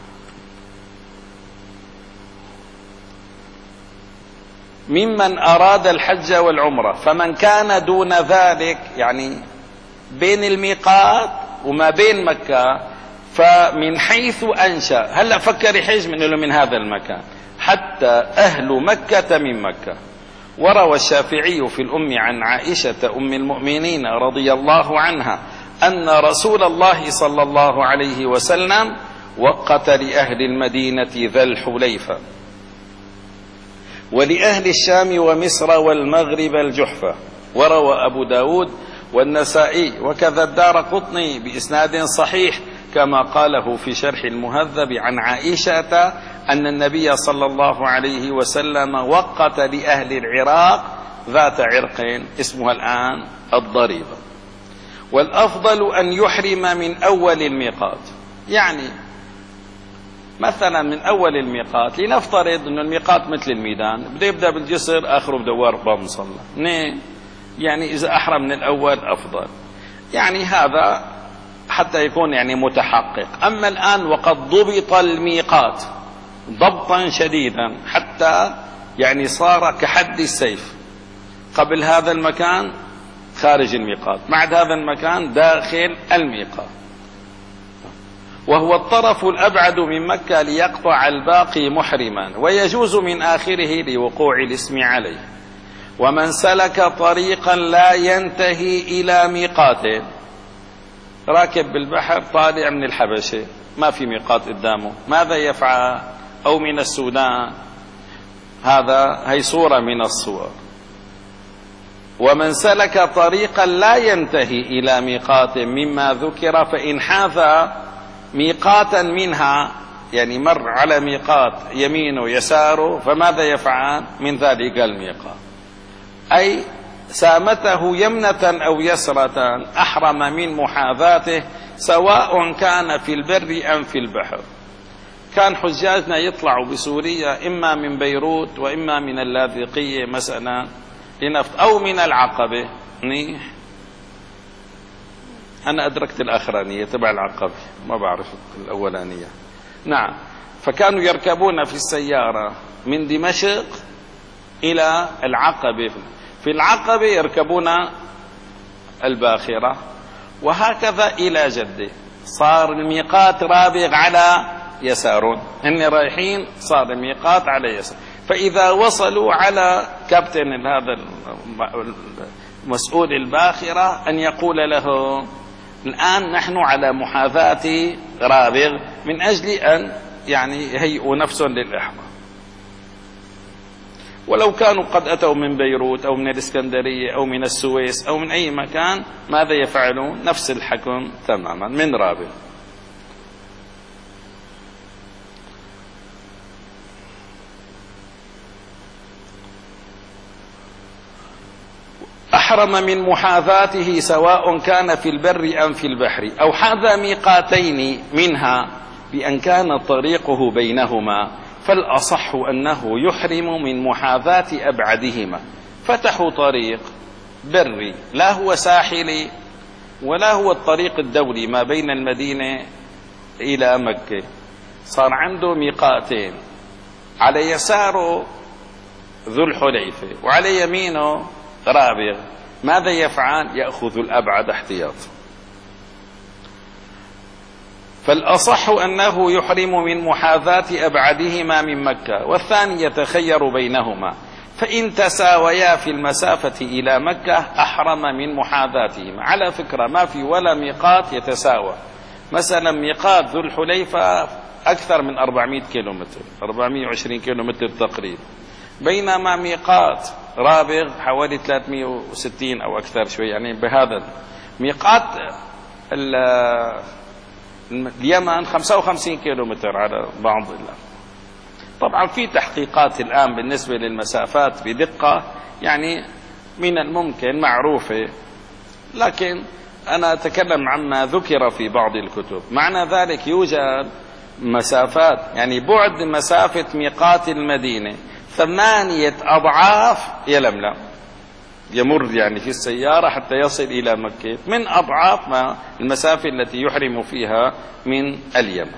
ممن أراد الحج والعمرة، فمن كان دون ذلك يعني بين الميقات وما بين مكة، فمن حيث أنشأ، هلأ فكر يحج من له من هذا المكان حتى أهل مكة من مكة. وروى الشافعي في الأم عن عائشة أم المؤمنين رضي الله عنها أن رسول الله صلى الله عليه وسلم وقت لأهل المدينة ذا الحليفة، ولأهل الشام ومصر والمغرب الجحفة. وروى أبو داود والنسائي وكذا الدار قطني بإسناد صحيح كما قاله في شرح المهذب عن عائشة أن النبي صلى الله عليه وسلم وقت لأهل العراق ذات عرق اسمها الآن الضريبة. والأفضل أن يحرم من أول الميقات، يعني مثلا من أول الميقات، لنفترض أن الميقات مثل الميدان، بده يبدأ بالجسر آخره بدوار باب مصلى، يعني إذا أحرم من الأول أفضل. يعني هذا حتى يكون يعني متحقق. أما الآن وقد ضبط الميقات ضبطا شديدا حتى يعني صار كحد السيف، قبل هذا المكان خارج الميقات، بعد هذا المكان داخل الميقات، وهو الطرف الأبعد من مكة ليقطع الباقي محرما، ويجوز من آخره لوقوع الاسم عليه. ومن سلك طريقا لا ينتهي إلى ميقاته، راكب بالبحر طالع من الحبشة ما في ميقات قدامه، ماذا يفعل؟ أو من السودان، هذا هي صورة من الصور. ومن سلك طريقا لا ينتهي إلى ميقات مما ذكر، فإن حاذ ميقاتا منها، يعني مر على ميقات يمينه ويساره، فماذا يفعل من ذلك الميقات؟ أي سامته يمنة أو يسرة أحرم من محاذاته، سواء كان في البر أم في البحر. كان حجاجنا يطلعوا بسوريا إما من بيروت وإما من اللاذقية مثلا لنفط، أو من العقبة. منيح، أنا أدركت الآخرانية تبع العقبة، ما بعرف الأولانية. نعم، فكانوا يركبون في السيارة من دمشق إلى العقبة، في العقبة يركبون الباخرة، وهكذا إلى جدة. صار الميقات رابغ على يسارون، هن رايحين، صار الميقات على يسار. فإذا وصلوا على كابتن هذا مسؤول الباخرة أن يقول له الآن نحن على محاذاة رابغ، من أجل أن يعني يهيئوا نفسهم للإحرام. ولو كانوا قد أتوا من بيروت أو من الإسكندرية أو من السويس أو من أي مكان، ماذا يفعلون؟ نفس الحكم تماما من رابغ. أحرم من محاذاته سواء كان في البر أم في البحر، أو حاذى ميقاتين منها بأن كان طريقه بينهما، فالأصح أنه يحرم من محاذاة أبعدهما. فتحوا طريق بري، لا هو ساحلي ولا هو الطريق الدولي ما بين المدينة إلى مكة، صار عنده ميقاتين، على يساره ذو الحليفة وعلى يمينه رابغ. ماذا يفعل؟ يأخذ الأبعد احتياط. فالأصح أنه يحرم من محاذاة أبعدهما من مكة، والثاني يتخير بينهما، فإن تساويا في المسافة إلى مكة أحرم من محاذاتهما. على فكرة ما في ولا ميقات يتساوى، مثلا ميقات ذو الحليفة أكثر من أربعمائة كيلومتر، أربعمائة وعشرين كيلومتر تقريبا، بينما ميقات رابغ حوالي ثلاثمائة وستين أو أكثر شوي، يعني بهذا. ميقات اليمن خمسة وخمسين كيلومتر على بعض الله. طبعا في تحقيقات الآن بالنسبة للمسافات بدقة يعني من الممكن معروفة، لكن أنا أتكلم عما ذكر في بعض الكتب. معنى ذلك يوجد مسافات، يعني بعد مسافة ميقات المدينة ثمانية أضعاف يلملم، يمر يعني في السيارة حتى يصل إلى مكة من أضعاف ما المسافة التي يحرم فيها من اليمن.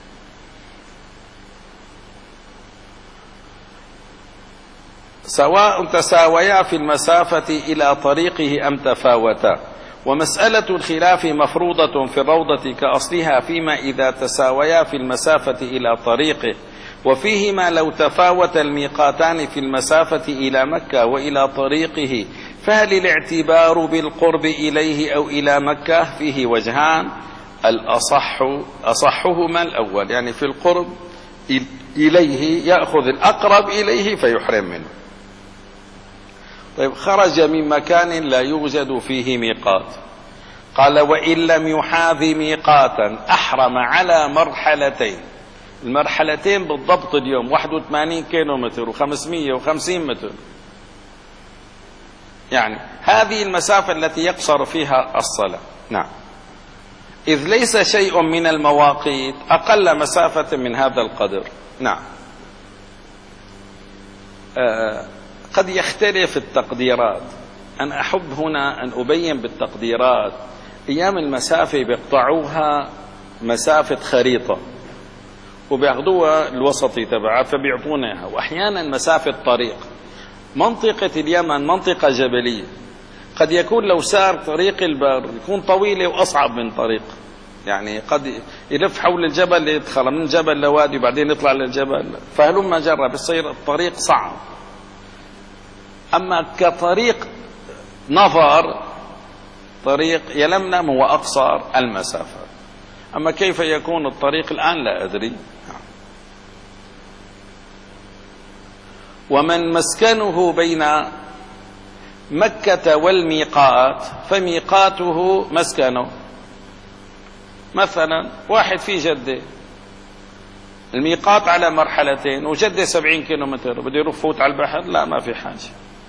سواء تساويا في المسافة إلى طريقه أم تفاوتا. ومسألة الخلاف مفروضة في الروضة كأصلها فيما إذا تساويا في المسافة إلى طريقه، وفيهما لو تفاوت الميقاتان في المسافة إلى مكة وإلى طريقه، فهل الاعتبار بالقرب إليه أو إلى مكة؟ فيه وجهان، الأصح أصحهما الأول، يعني في القرب إليه يأخذ الأقرب إليه فيحرم منه. طيب، خرج من مكان لا يوجد فيه ميقات، قال وإن لم يحاذ ميقاتا أحرم على مرحلتين. المرحلتين بالضبط اليوم واحد وثمانين كيلو متر وخمسمائة وخمسين متر، يعني هذه المسافة التي يقصر فيها الصلاة. نعم، إذ ليس شيء من المواقيت أقل مسافة من هذا القدر. نعم. آه قد يختلف التقديرات، أنا أحب هنا أن أبين بالتقديرات أيام المسافة بيقطعوها مسافة خريطة وبياخدوها الوسطي تبعها فبيعطونا اياها، واحيانا مسافة طريق. منطقة اليمن منطقة جبلية، قد يكون لو سار طريق البر يكون طويلة واصعب من طريق، يعني قد يلف حول الجبل يدخل من الجبل لوادي وبعدين يطلع للجبل، فهلما جرى بيصير الطريق صعب. اما كطريق نظر طريق يلملم هو اقصر المسافة. أما كيف يكون الطريق الآن لا أدري. ومن مسكنه بين مكة والميقات فميقاته مسكنه. مثلا واحد في جدة، الميقات على مرحلتين، وجدة سبعين كيلومتر، بده يروح فوت على البحر، لا ما في حاجة.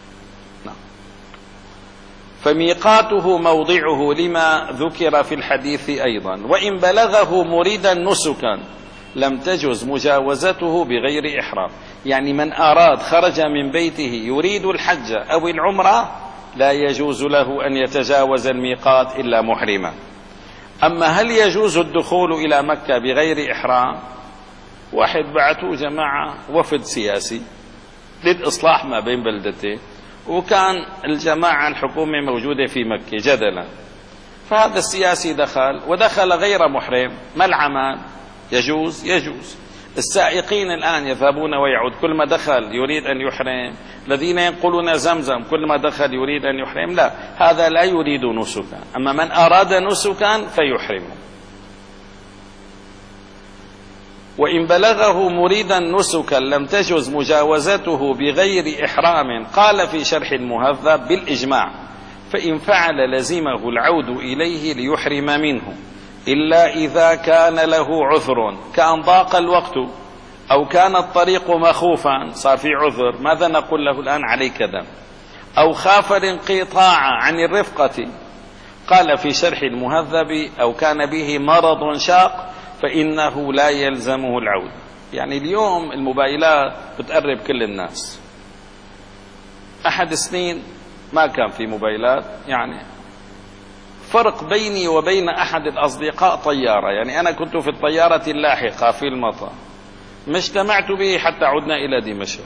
فميقاته موضعه لما ذكر في الحديث أيضا. وإن بلغه مريدا نسكا لم تجز مجاوزته بغير إحرام، يعني من أراد خرج من بيته يريد الحج أو العمرة لا يجوز له أن يتجاوز الميقات إلا محرما. أما هل يجوز الدخول إلى مكة بغير إحرام؟ واحد بعثوا جماعة وفد سياسي للإصلاح ما بين بلدتين، وكان الجماعة الحكومة موجودة في مكة جدلا، فهذا السياسي دخل ودخل غير محرم، ما العمل؟ يجوز؟ يجوز. السائقين الآن يذهبون ويعود، كل ما دخل يريد أن يحرم. الذين ينقلون زمزم كل ما دخل يريد أن يحرم، لا، هذا لا يريد نسكا. أما من أراد نسكا فيحرم. وإن بلغه مريدا نسكا لم تجز مجاوزته بغير إحرام. قال في شرح المهذب بالإجماع: فإن فعل لزمه العود إليه ليحرم منه، إلا إذا كان له عذر كأن ضاق الوقت أو كان الطريق مخوفا، صار في عذر، ماذا نقول له الآن؟ عليك دم. أو خاف الانقطاع عن الرفقة. قال في شرح المهذب: أو كان به مرض شاق فإنه لا يلزمه العود. يعني اليوم الموبايلات بتقرب كل الناس، أحد سنين ما كان في موبايلات، يعني فرق بيني وبين أحد الأصدقاء طيارة، يعني أنا كنت في الطيارة اللاحقة في المطار، ما اجتمعت به حتى عدنا إلى دمشق.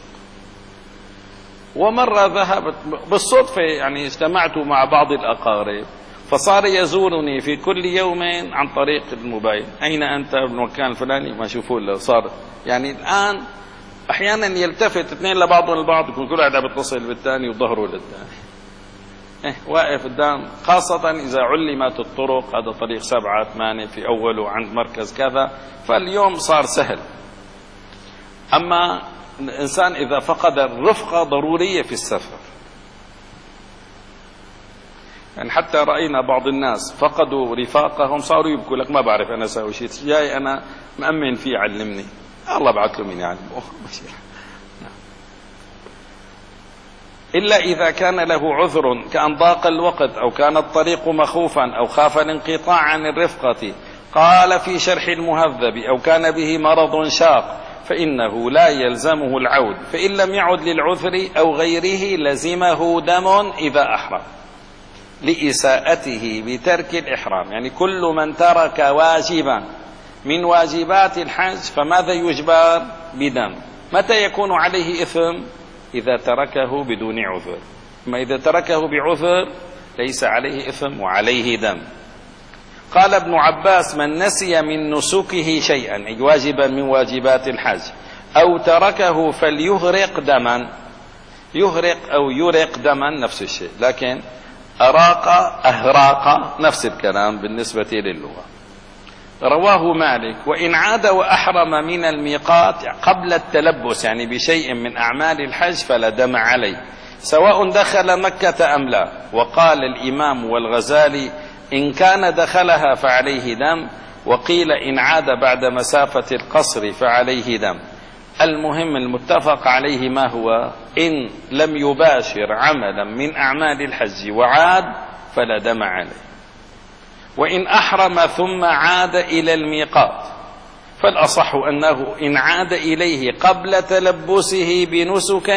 ومرة ذهبت بالصدفة، يعني اجتمعت مع بعض الأقارب، فصار يزورني في كل يوم عن طريق الموبايل: أين أنت بالمكان الفلاني؟ ما شوفوا له. صار يعني الآن أحيانا يلتفت اثنين لبعضهم البعض، يكون كل واحد بيتصل بالثاني وظهره للثاني، إيه واقف قدام، خاصة إذا علمت الطرق، هذا طريق سبعة ثمانية في أوله عند مركز كذا، فاليوم صار سهل. أما الإنسان إذا فقد الرفقة ضرورية في السفر، يعني حتى رأينا بعض الناس فقدوا رفاقهم صاروا يبكوا لك: ما بعرف أنا أسوي شيء، جاي أنا مأمن فيه علمني، الله بعث له من يعلمه. إلا إذا كان له عذر كأن ضاق الوقت أو كان الطريق مخوفا أو خاف الانقطاع عن الرفقة. قال في شرح المهذب: أو كان به مرض شاق فإنه لا يلزمه العود، فإن لم يعد للعذر أو غيره لزمه دم إذا أحرم لإساءته بترك الإحرام. يعني كل من ترك واجبا من واجبات الحج فماذا يجبر؟ بدم. متى يكون عليه إثم؟ إذا تركه بدون عذر. أما إذا تركه بعذر ليس عليه إثم وعليه دم. قال ابن عباس: من نسي من نسكه شيئا، أي واجبا من واجبات الحج، أو تركه فليهرق دما. يهرق أو يرق دما نفس الشيء، لكن أراق أهراق نفس الكلام بالنسبة للغة. رواه مالك: وإن عاد وأحرم من الميقات قبل التلبس، يعني بشيء من أعمال الحج، فلا دم عليه سواء دخل مكة أم لا. وقال الإمام والغزالي: إن كان دخلها فعليه دم، وقيل إن عاد بعد مسافة القصر فعليه دم. المهم المتفق عليه ما هو؟ إن لم يباشر عملا من أعمال الحج وعاد فلا دم عليه. وإن أحرم ثم عاد إلى الميقات فالأصح أنه إن عاد إليه قبل تلبسه بنسك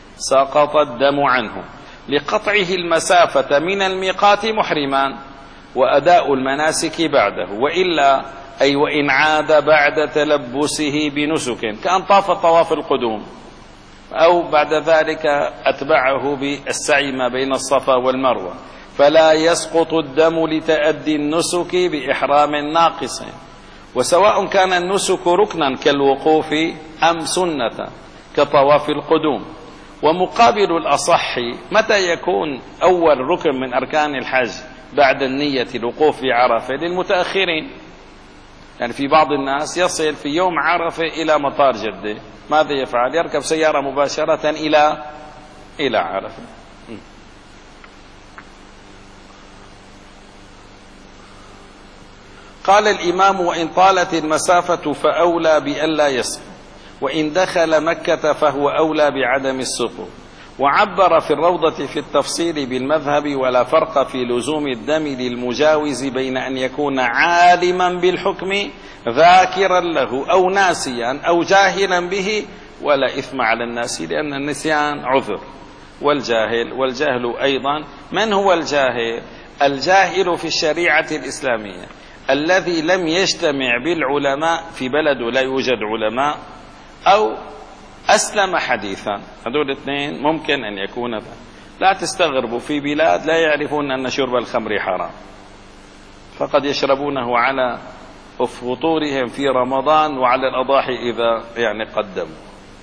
سقط الدم عنه لقطعه المسافة من الميقات محرما. وأداء المناسك بعده، وإلا أي وإن عاد بعد تلبسه بنسك كأن طاف طواف القدوم أو بعد ذلك أتبعه بالسعي ما بين الصفا والمروة، فلا يسقط الدم لتأدي النسك بإحرام ناقص، وسواء كان النسك ركنا كالوقوف أم سنة كطواف القدوم. ومقابل الأصح متى يكون أول ركن من أركان الحج بعد النية الوقوف في عرفة للمتأخرين، يعني في بعض الناس يصل في يوم عرفة إلى مطار جدة، ماذا يفعل؟ يركب سيارة مباشرة إلى إلى عرفة. قال الإمام: وإن طالت المسافة فأولى بألا يسقط، وإن دخل مكة فهو أولى بعدم السقوط. وعبر في الروضة في التفصيل بالمذهب: ولا فرق في لزوم الدم للمجاوز بين أن يكون عالما بالحكم ذاكرا له أو ناسيا أو جاهلا به، ولا إثم على الناس، لأن النسيان عذر، والجاهل والجهل أيضا. من هو الجاهل؟ الجاهل في الشريعة الإسلامية الذي لم يجتمع بالعلماء في بلده، لا يوجد علماء، أو أسلم حديثا، هذول الاثنين ممكن أن يكون ذا. لا تستغربوا في بلاد لا يعرفون أن شرب الخمر حرام، فقد يشربونه على فطورهم في رمضان وعلى الأضاحي إذا يعني قدموا.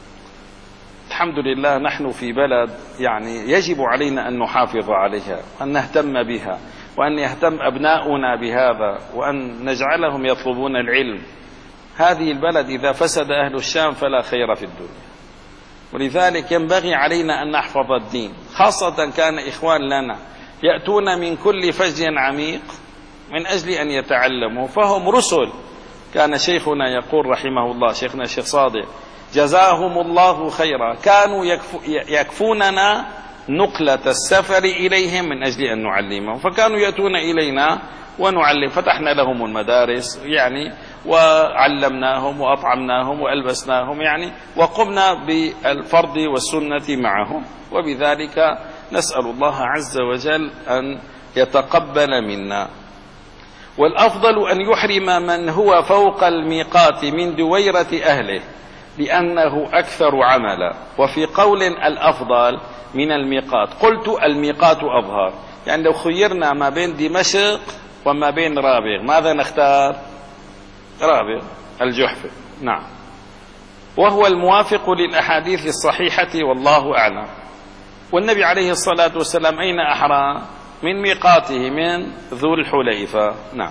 الحمد لله نحن في بلد يعني يجب علينا أن نحافظ عليها، أن نهتم بها، وأن يهتم أبناؤنا بهذا، وأن نجعلهم يطلبون العلم. هذه البلد إذا فسد أهل الشام فلا خير في الدنيا، ولذلك ينبغي علينا أن نحفظ الدين. خاصة كان إخوان لنا يأتون من كل فج عميق من أجل أن يتعلموا، فهم رسل. كان شيخنا يقول رحمه الله، شيخنا الشيخ صادق جزاهم الله خيرا، كانوا يكفو يكفوننا نقلة السفر إليهم من أجل أن نعلمهم، فكانوا يأتون إلينا ونعلم، فتحنا لهم المدارس يعني، وعلمناهم وأطعمناهم وألبسناهم يعني، وقمنا بالفرض والسنة معهم، وبذلك نسأل الله عز وجل أن يتقبل منا. والأفضل أن يحرم من هو فوق الميقات من دويرة أهله لأنه أكثر عملا. وفي قول الأفضل من الميقات، قلت الميقات أظهر، يعني لو خيرنا ما بين دمشق وما بين رابغ ماذا نختار؟ رابغ الجحفة، نعم، وهو الموافق للأحاديث الصحيحة والله أعلم. والنبي عليه الصلاة والسلام أين أحرم؟ من ميقاته من ذو الحليفة، نعم.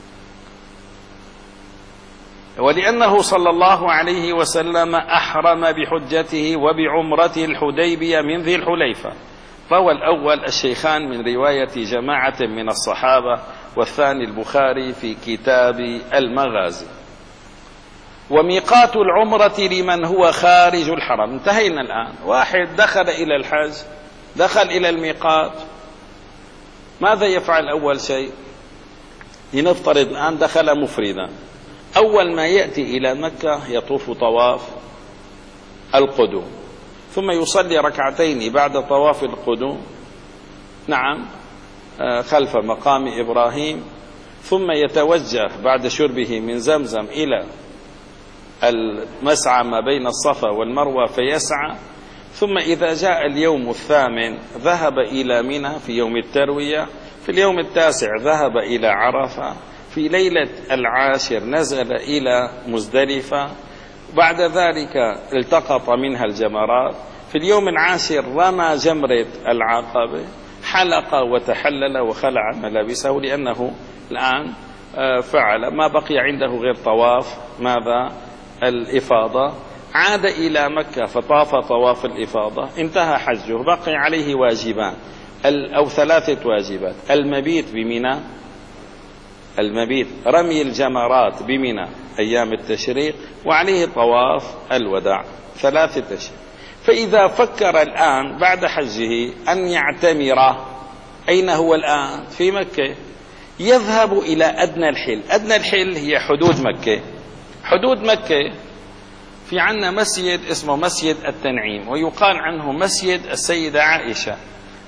ولأنه صلى الله عليه وسلم أحرم بحجته وبعمرة الحديبية من ذي الحليفة. روى الأول الشيخان من رواية جماعة من الصحابة، والثاني البخاري في كتاب المغازي. وميقات العمرة لمن هو خارج الحرم. انتهينا الآن. واحد دخل إلى الحج، دخل إلى الميقات، ماذا يفعل؟ أول شيء لنفترض الآن دخل مفردا، أول ما يأتي إلى مكة يطوف طواف القدوم، ثم يصلي ركعتين بعد طواف القدوم، نعم، خلف مقام إبراهيم، ثم يتوجه بعد شربه من زمزم إلى المسعى ما بين الصفا والمروة فيسعى، ثم إذا جاء اليوم الثامن ذهب إلى منى في يوم التروية، في اليوم التاسع ذهب إلى عرفة، في ليلة العاشر نزل إلى مزدلفة، بعد ذلك التقط منها الجمرات، في اليوم العاشر رمى جمرة العقبة، حلق وتحلل وخلع ملابسه، لأنه الآن فعل ما بقي عنده غير طواف ماذا؟ الإفاضة. عاد إلى مكة فطاف طواف الإفاضة، انتهى حجه، بقي عليه واجبان أو ثلاثة واجبات: المبيت بمنى، المبيت رمي الجمرات بمنى أيام التشريق، وعليه طواف الوداع، ثلاثة أشياء. فإذا فكر الآن بعد حجه أن يعتمر، أين هو الآن؟ في مكة، يذهب إلى أدنى الحل. أدنى الحل هي حدود مكة. حدود مكة في عنا مسجد اسمه مسجد التنعيم، ويقال عنه مسجد السيدة عائشة.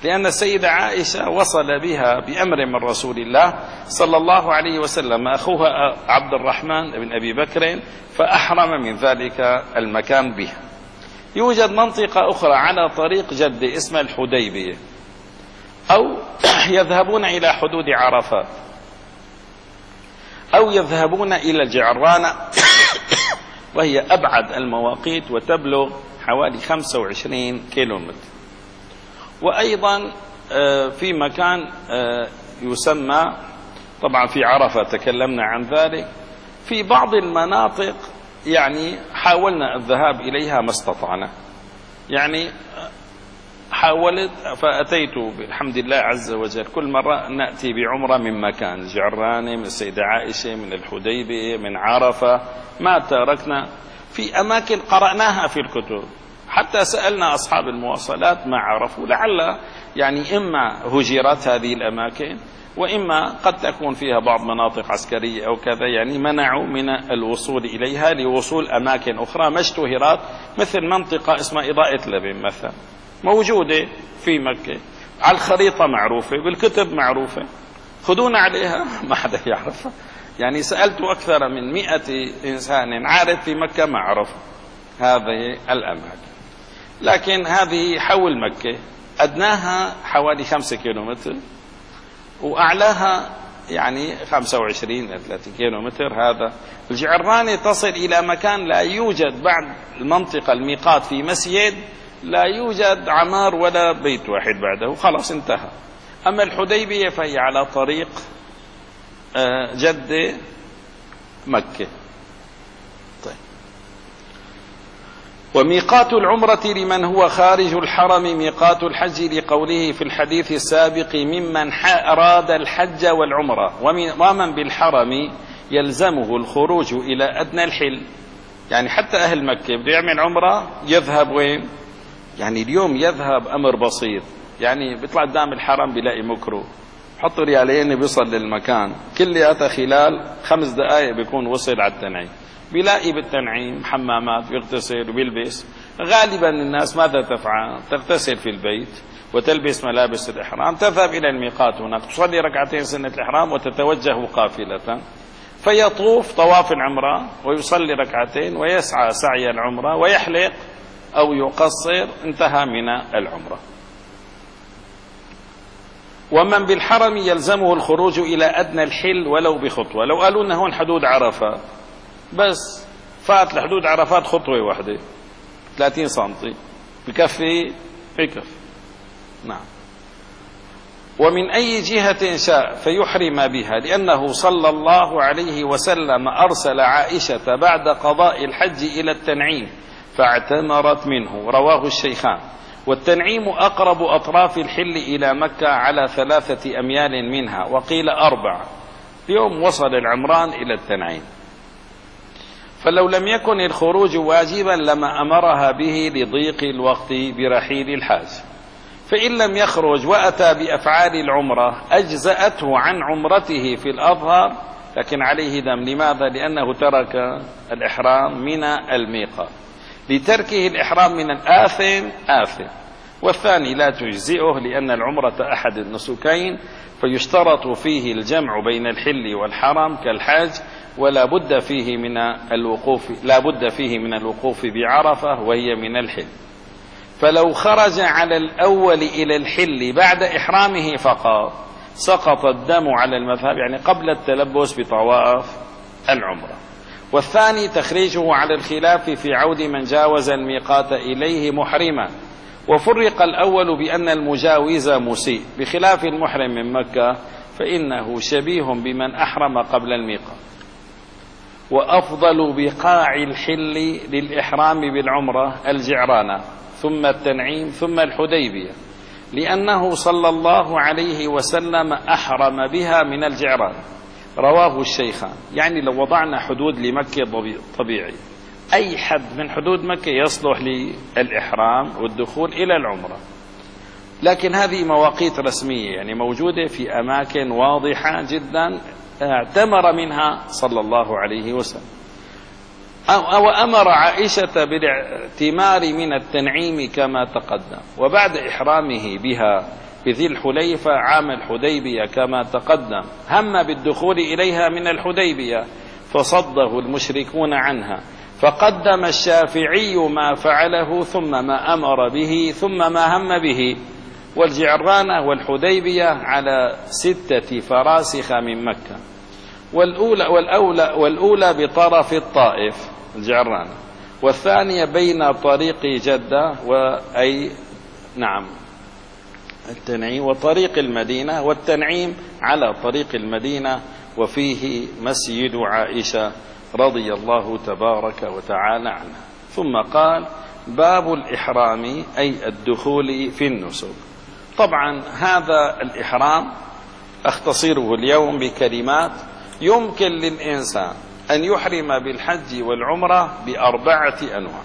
لأن السيدة عائشة وصل بها بأمر من رسول الله صلى الله عليه وسلم أخوها عبد الرحمن بن أبي بكر فأحرم من ذلك المكان بها. يوجد منطقة أخرى على طريق جدة اسمها الحديبية، أو يذهبون إلى حدود عرفات، أو يذهبون إلى الجعرانة وهي أبعد المواقيت وتبلغ حوالي خمسة وعشرين كيلومتر. وأيضا في مكان يسمى، طبعا في عرفة تكلمنا عن ذلك، في بعض المناطق يعني حاولنا الذهاب إليها ما استطعنا، يعني حاولت فأتيت بالحمد لله عز وجل كل مرة نأتي بعمرة من مكان، الجعرانة، من السيدة عائشة، من الحديبية، من عرفة، ما تركنا في أماكن قرأناها في الكتب، حتى سألنا أصحاب المواصلات ما عرفوا، لعل يعني إما هجرت هذه الأماكن وإما قد تكون فيها بعض مناطق عسكرية أو كذا، يعني منعوا من الوصول إليها لوصول أماكن أخرى ما اشتهرت، مثل منطقة اسمها إضاءة لبن مثلا موجودة في مكة، على الخريطة معروفة، بالكتب معروفة، خذونا عليها ما حدا يعرفها. يعني سألت أكثر من مئة إنسان عارف في مكة ما عرف هذه الأماكن. لكن هذه حول مكة، أدناها حوالي خمسة كيلومتر وأعلاها يعني خمسة وعشرين ثلاثين كيلومتر. هذا الجعرانة تصل إلى مكان لا يوجد بعد المنطقة الميقات في مسجد، لا يوجد عمار ولا بيت واحد بعده، خلاص انتهى. أما الحديبية فهي على طريق جدة مكة. طيب. وميقات العمرة لمن هو خارج الحرم ميقات الحج، لقوله في الحديث السابق ممن أراد الحج والعمرة، ومن بالحرم يلزمه الخروج إلى أدنى الحل. يعني حتى أهل مكة بده يعمل عمرة يذهب وين؟ يعني اليوم يذهب أمر بسيط، يعني بيطلع قدام الحرم بيلاقي مكروه، حط ريالين بيصل للمكان، كلياتها خلال خمس دقائق بيكون وصل على التنعيم، بيلاقي بالتنعيم حمامات يغتسل وبيلبس. غالبا الناس ماذا تفعل؟ تغتسل في البيت وتلبس ملابس الإحرام، تذهب إلى الميقات هناك تصلي ركعتين سنة الإحرام وتتوجه قافلة، فيطوف طواف العمرة ويصلي ركعتين ويسعى سعي العمرة ويحلق أو يقصر، انتهى من العمرة. ومن بالحرم يلزمه الخروج إلى أدنى الحل ولو بخطوة. لو قالوا لنا هون حدود عرفات، بس فات لحدود عرفات خطوة واحدة ثلاثين سنتي بكفي بكفي. نعم. ومن أي جهة شاء فيحرم بها، لأنه صلى الله عليه وسلم أرسل عائشة بعد قضاء الحج إلى التنعيم فاعتمرت منه، رواه الشيخان. والتنعيم أقرب أطراف الحل إلى مكة على ثلاثة أميال منها، وقيل أربع. اليوم وصل العمران إلى التنعيم، فلو لم يكن الخروج واجبا لما أمرها به لضيق الوقت برحيل الحاج. فإن لم يخرج وأتى بأفعال العمرة أجزأته عن عمرته في الأظهر، لكن عليه دم. لماذا؟ لأنه ترك الإحرام من الميقات. لتركه الإحرام من الآثم آثم. والثاني لا تجزئه، لأن العمرة أحد النسكين، فيشترط فيه الجمع بين الحل والحرم كالحاج، ولا بد فيه من الوقوف لا بد فيه من الوقوف بعرفة وهي من الحل. فلو خرج على الأول إلى الحل بعد إحرامه فقط سقط الدم على المذهب، يعني قبل التلبس بطواف العمرة. والثاني تخريجه على الخلاف في عود من جاوز الميقات إليه محرما. وفرق الأول بأن المجاوز مسيء، بخلاف المحرم من مكة فإنه شبيه بمن أحرم قبل الميقات. وأفضل بقاع الحل للإحرام بالعمرة الجعرانة، ثم التنعيم، ثم الحديبية، لأنه صلى الله عليه وسلم أحرم بها من الجعران، رواه الشيخان. يعني لو وضعنا حدود لمكة طبيعي، أي حد من حدود مكة يصلح للإحرام والدخول إلى العمرة، لكن هذه مواقيت رسمية يعني موجودة في أماكن واضحة جدا اعتمر منها صلى الله عليه وسلم. أو أمر عائشة بالاعتمار من التنعيم كما تقدم، وبعد إحرامه بها بذي الحليفة عام الحديبية كما تقدم، هم بالدخول إليها من الحديبية فصده المشركون عنها، فقدم الشافعي ما فعله ثم ما أمر به ثم ما هم به. والجعرانة والحديبية على ستة فراسخ من مكة، والأولى, والأولى, والأولى بطرف الطائف الجعرانة، والثانية بين طريق جدة وأي نعم التنعيم وطريق المدينة، والتنعيم على طريق المدينة، وفيه مسجد عائشة رضي الله تبارك وتعالى عنها. ثم قال باب الإحرام أي الدخول في النسك. طبعا هذا الإحرام أختصره اليوم بكلمات. يمكن للإنسان أن يحرم بالحج والعمرة بأربعة أنواع: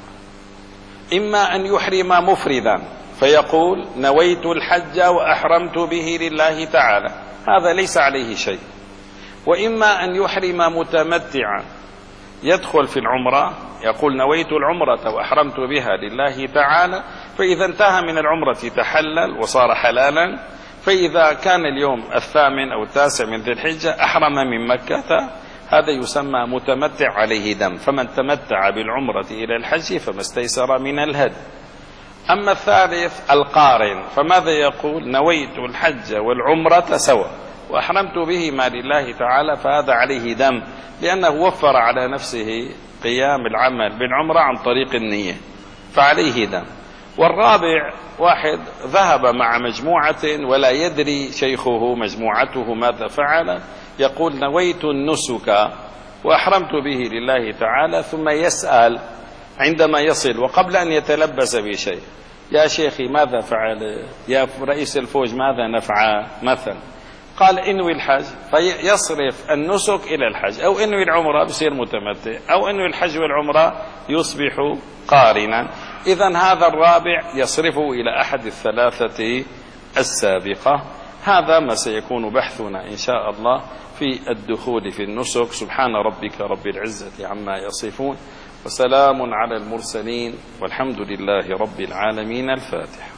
إما أن يحرم مفردا فيقول نويت الحج وأحرمت به لله تعالى، هذا ليس عليه شيء. وإما أن يحرم متمتعا يدخل في العمرة يقول نويت العمرة وأحرمت بها لله تعالى، فإذا انتهى من العمرة تحلل وصار حلالا، فإذا كان اليوم الثامن أو التاسع من ذي الحجة أحرم من مكة، هذا يسمى متمتع عليه دم، فمن تمتع بالعمرة إلى الحج فما استيسر من الهدي. أما الثالث القارن، فماذا يقول نويت الحج والعمرة سوا وأحرمت بهما لله تعالى، فهذا عليه دم لأنه وفر على نفسه قيام العمل بالعمرة عن طريق النية فعليه دم. والرابع واحد ذهب مع مجموعة ولا يدري شيخه مجموعته ماذا فعل، يقول نويت النسك وأحرمت به لله تعالى، ثم يسأل عندما يصل وقبل أن يتلبس بشيء يا شيخي ماذا فعل، يا رئيس الفوج ماذا نفعل مثلا، قال انوي الحج فيصرف النسك إلى الحج، أو انوي العمرة بصير متمتع، أو انوي الحج والعمرة يصبح قارنا. إذن هذا الرابع يصرفه إلى أحد الثلاثة السابقة. هذا ما سيكون بحثنا إن شاء الله في الدخول في النسك. سبحان ربك رب العزة عما يصفون، وسلام على المرسلين، والحمد لله رب العالمين. الفاتحة.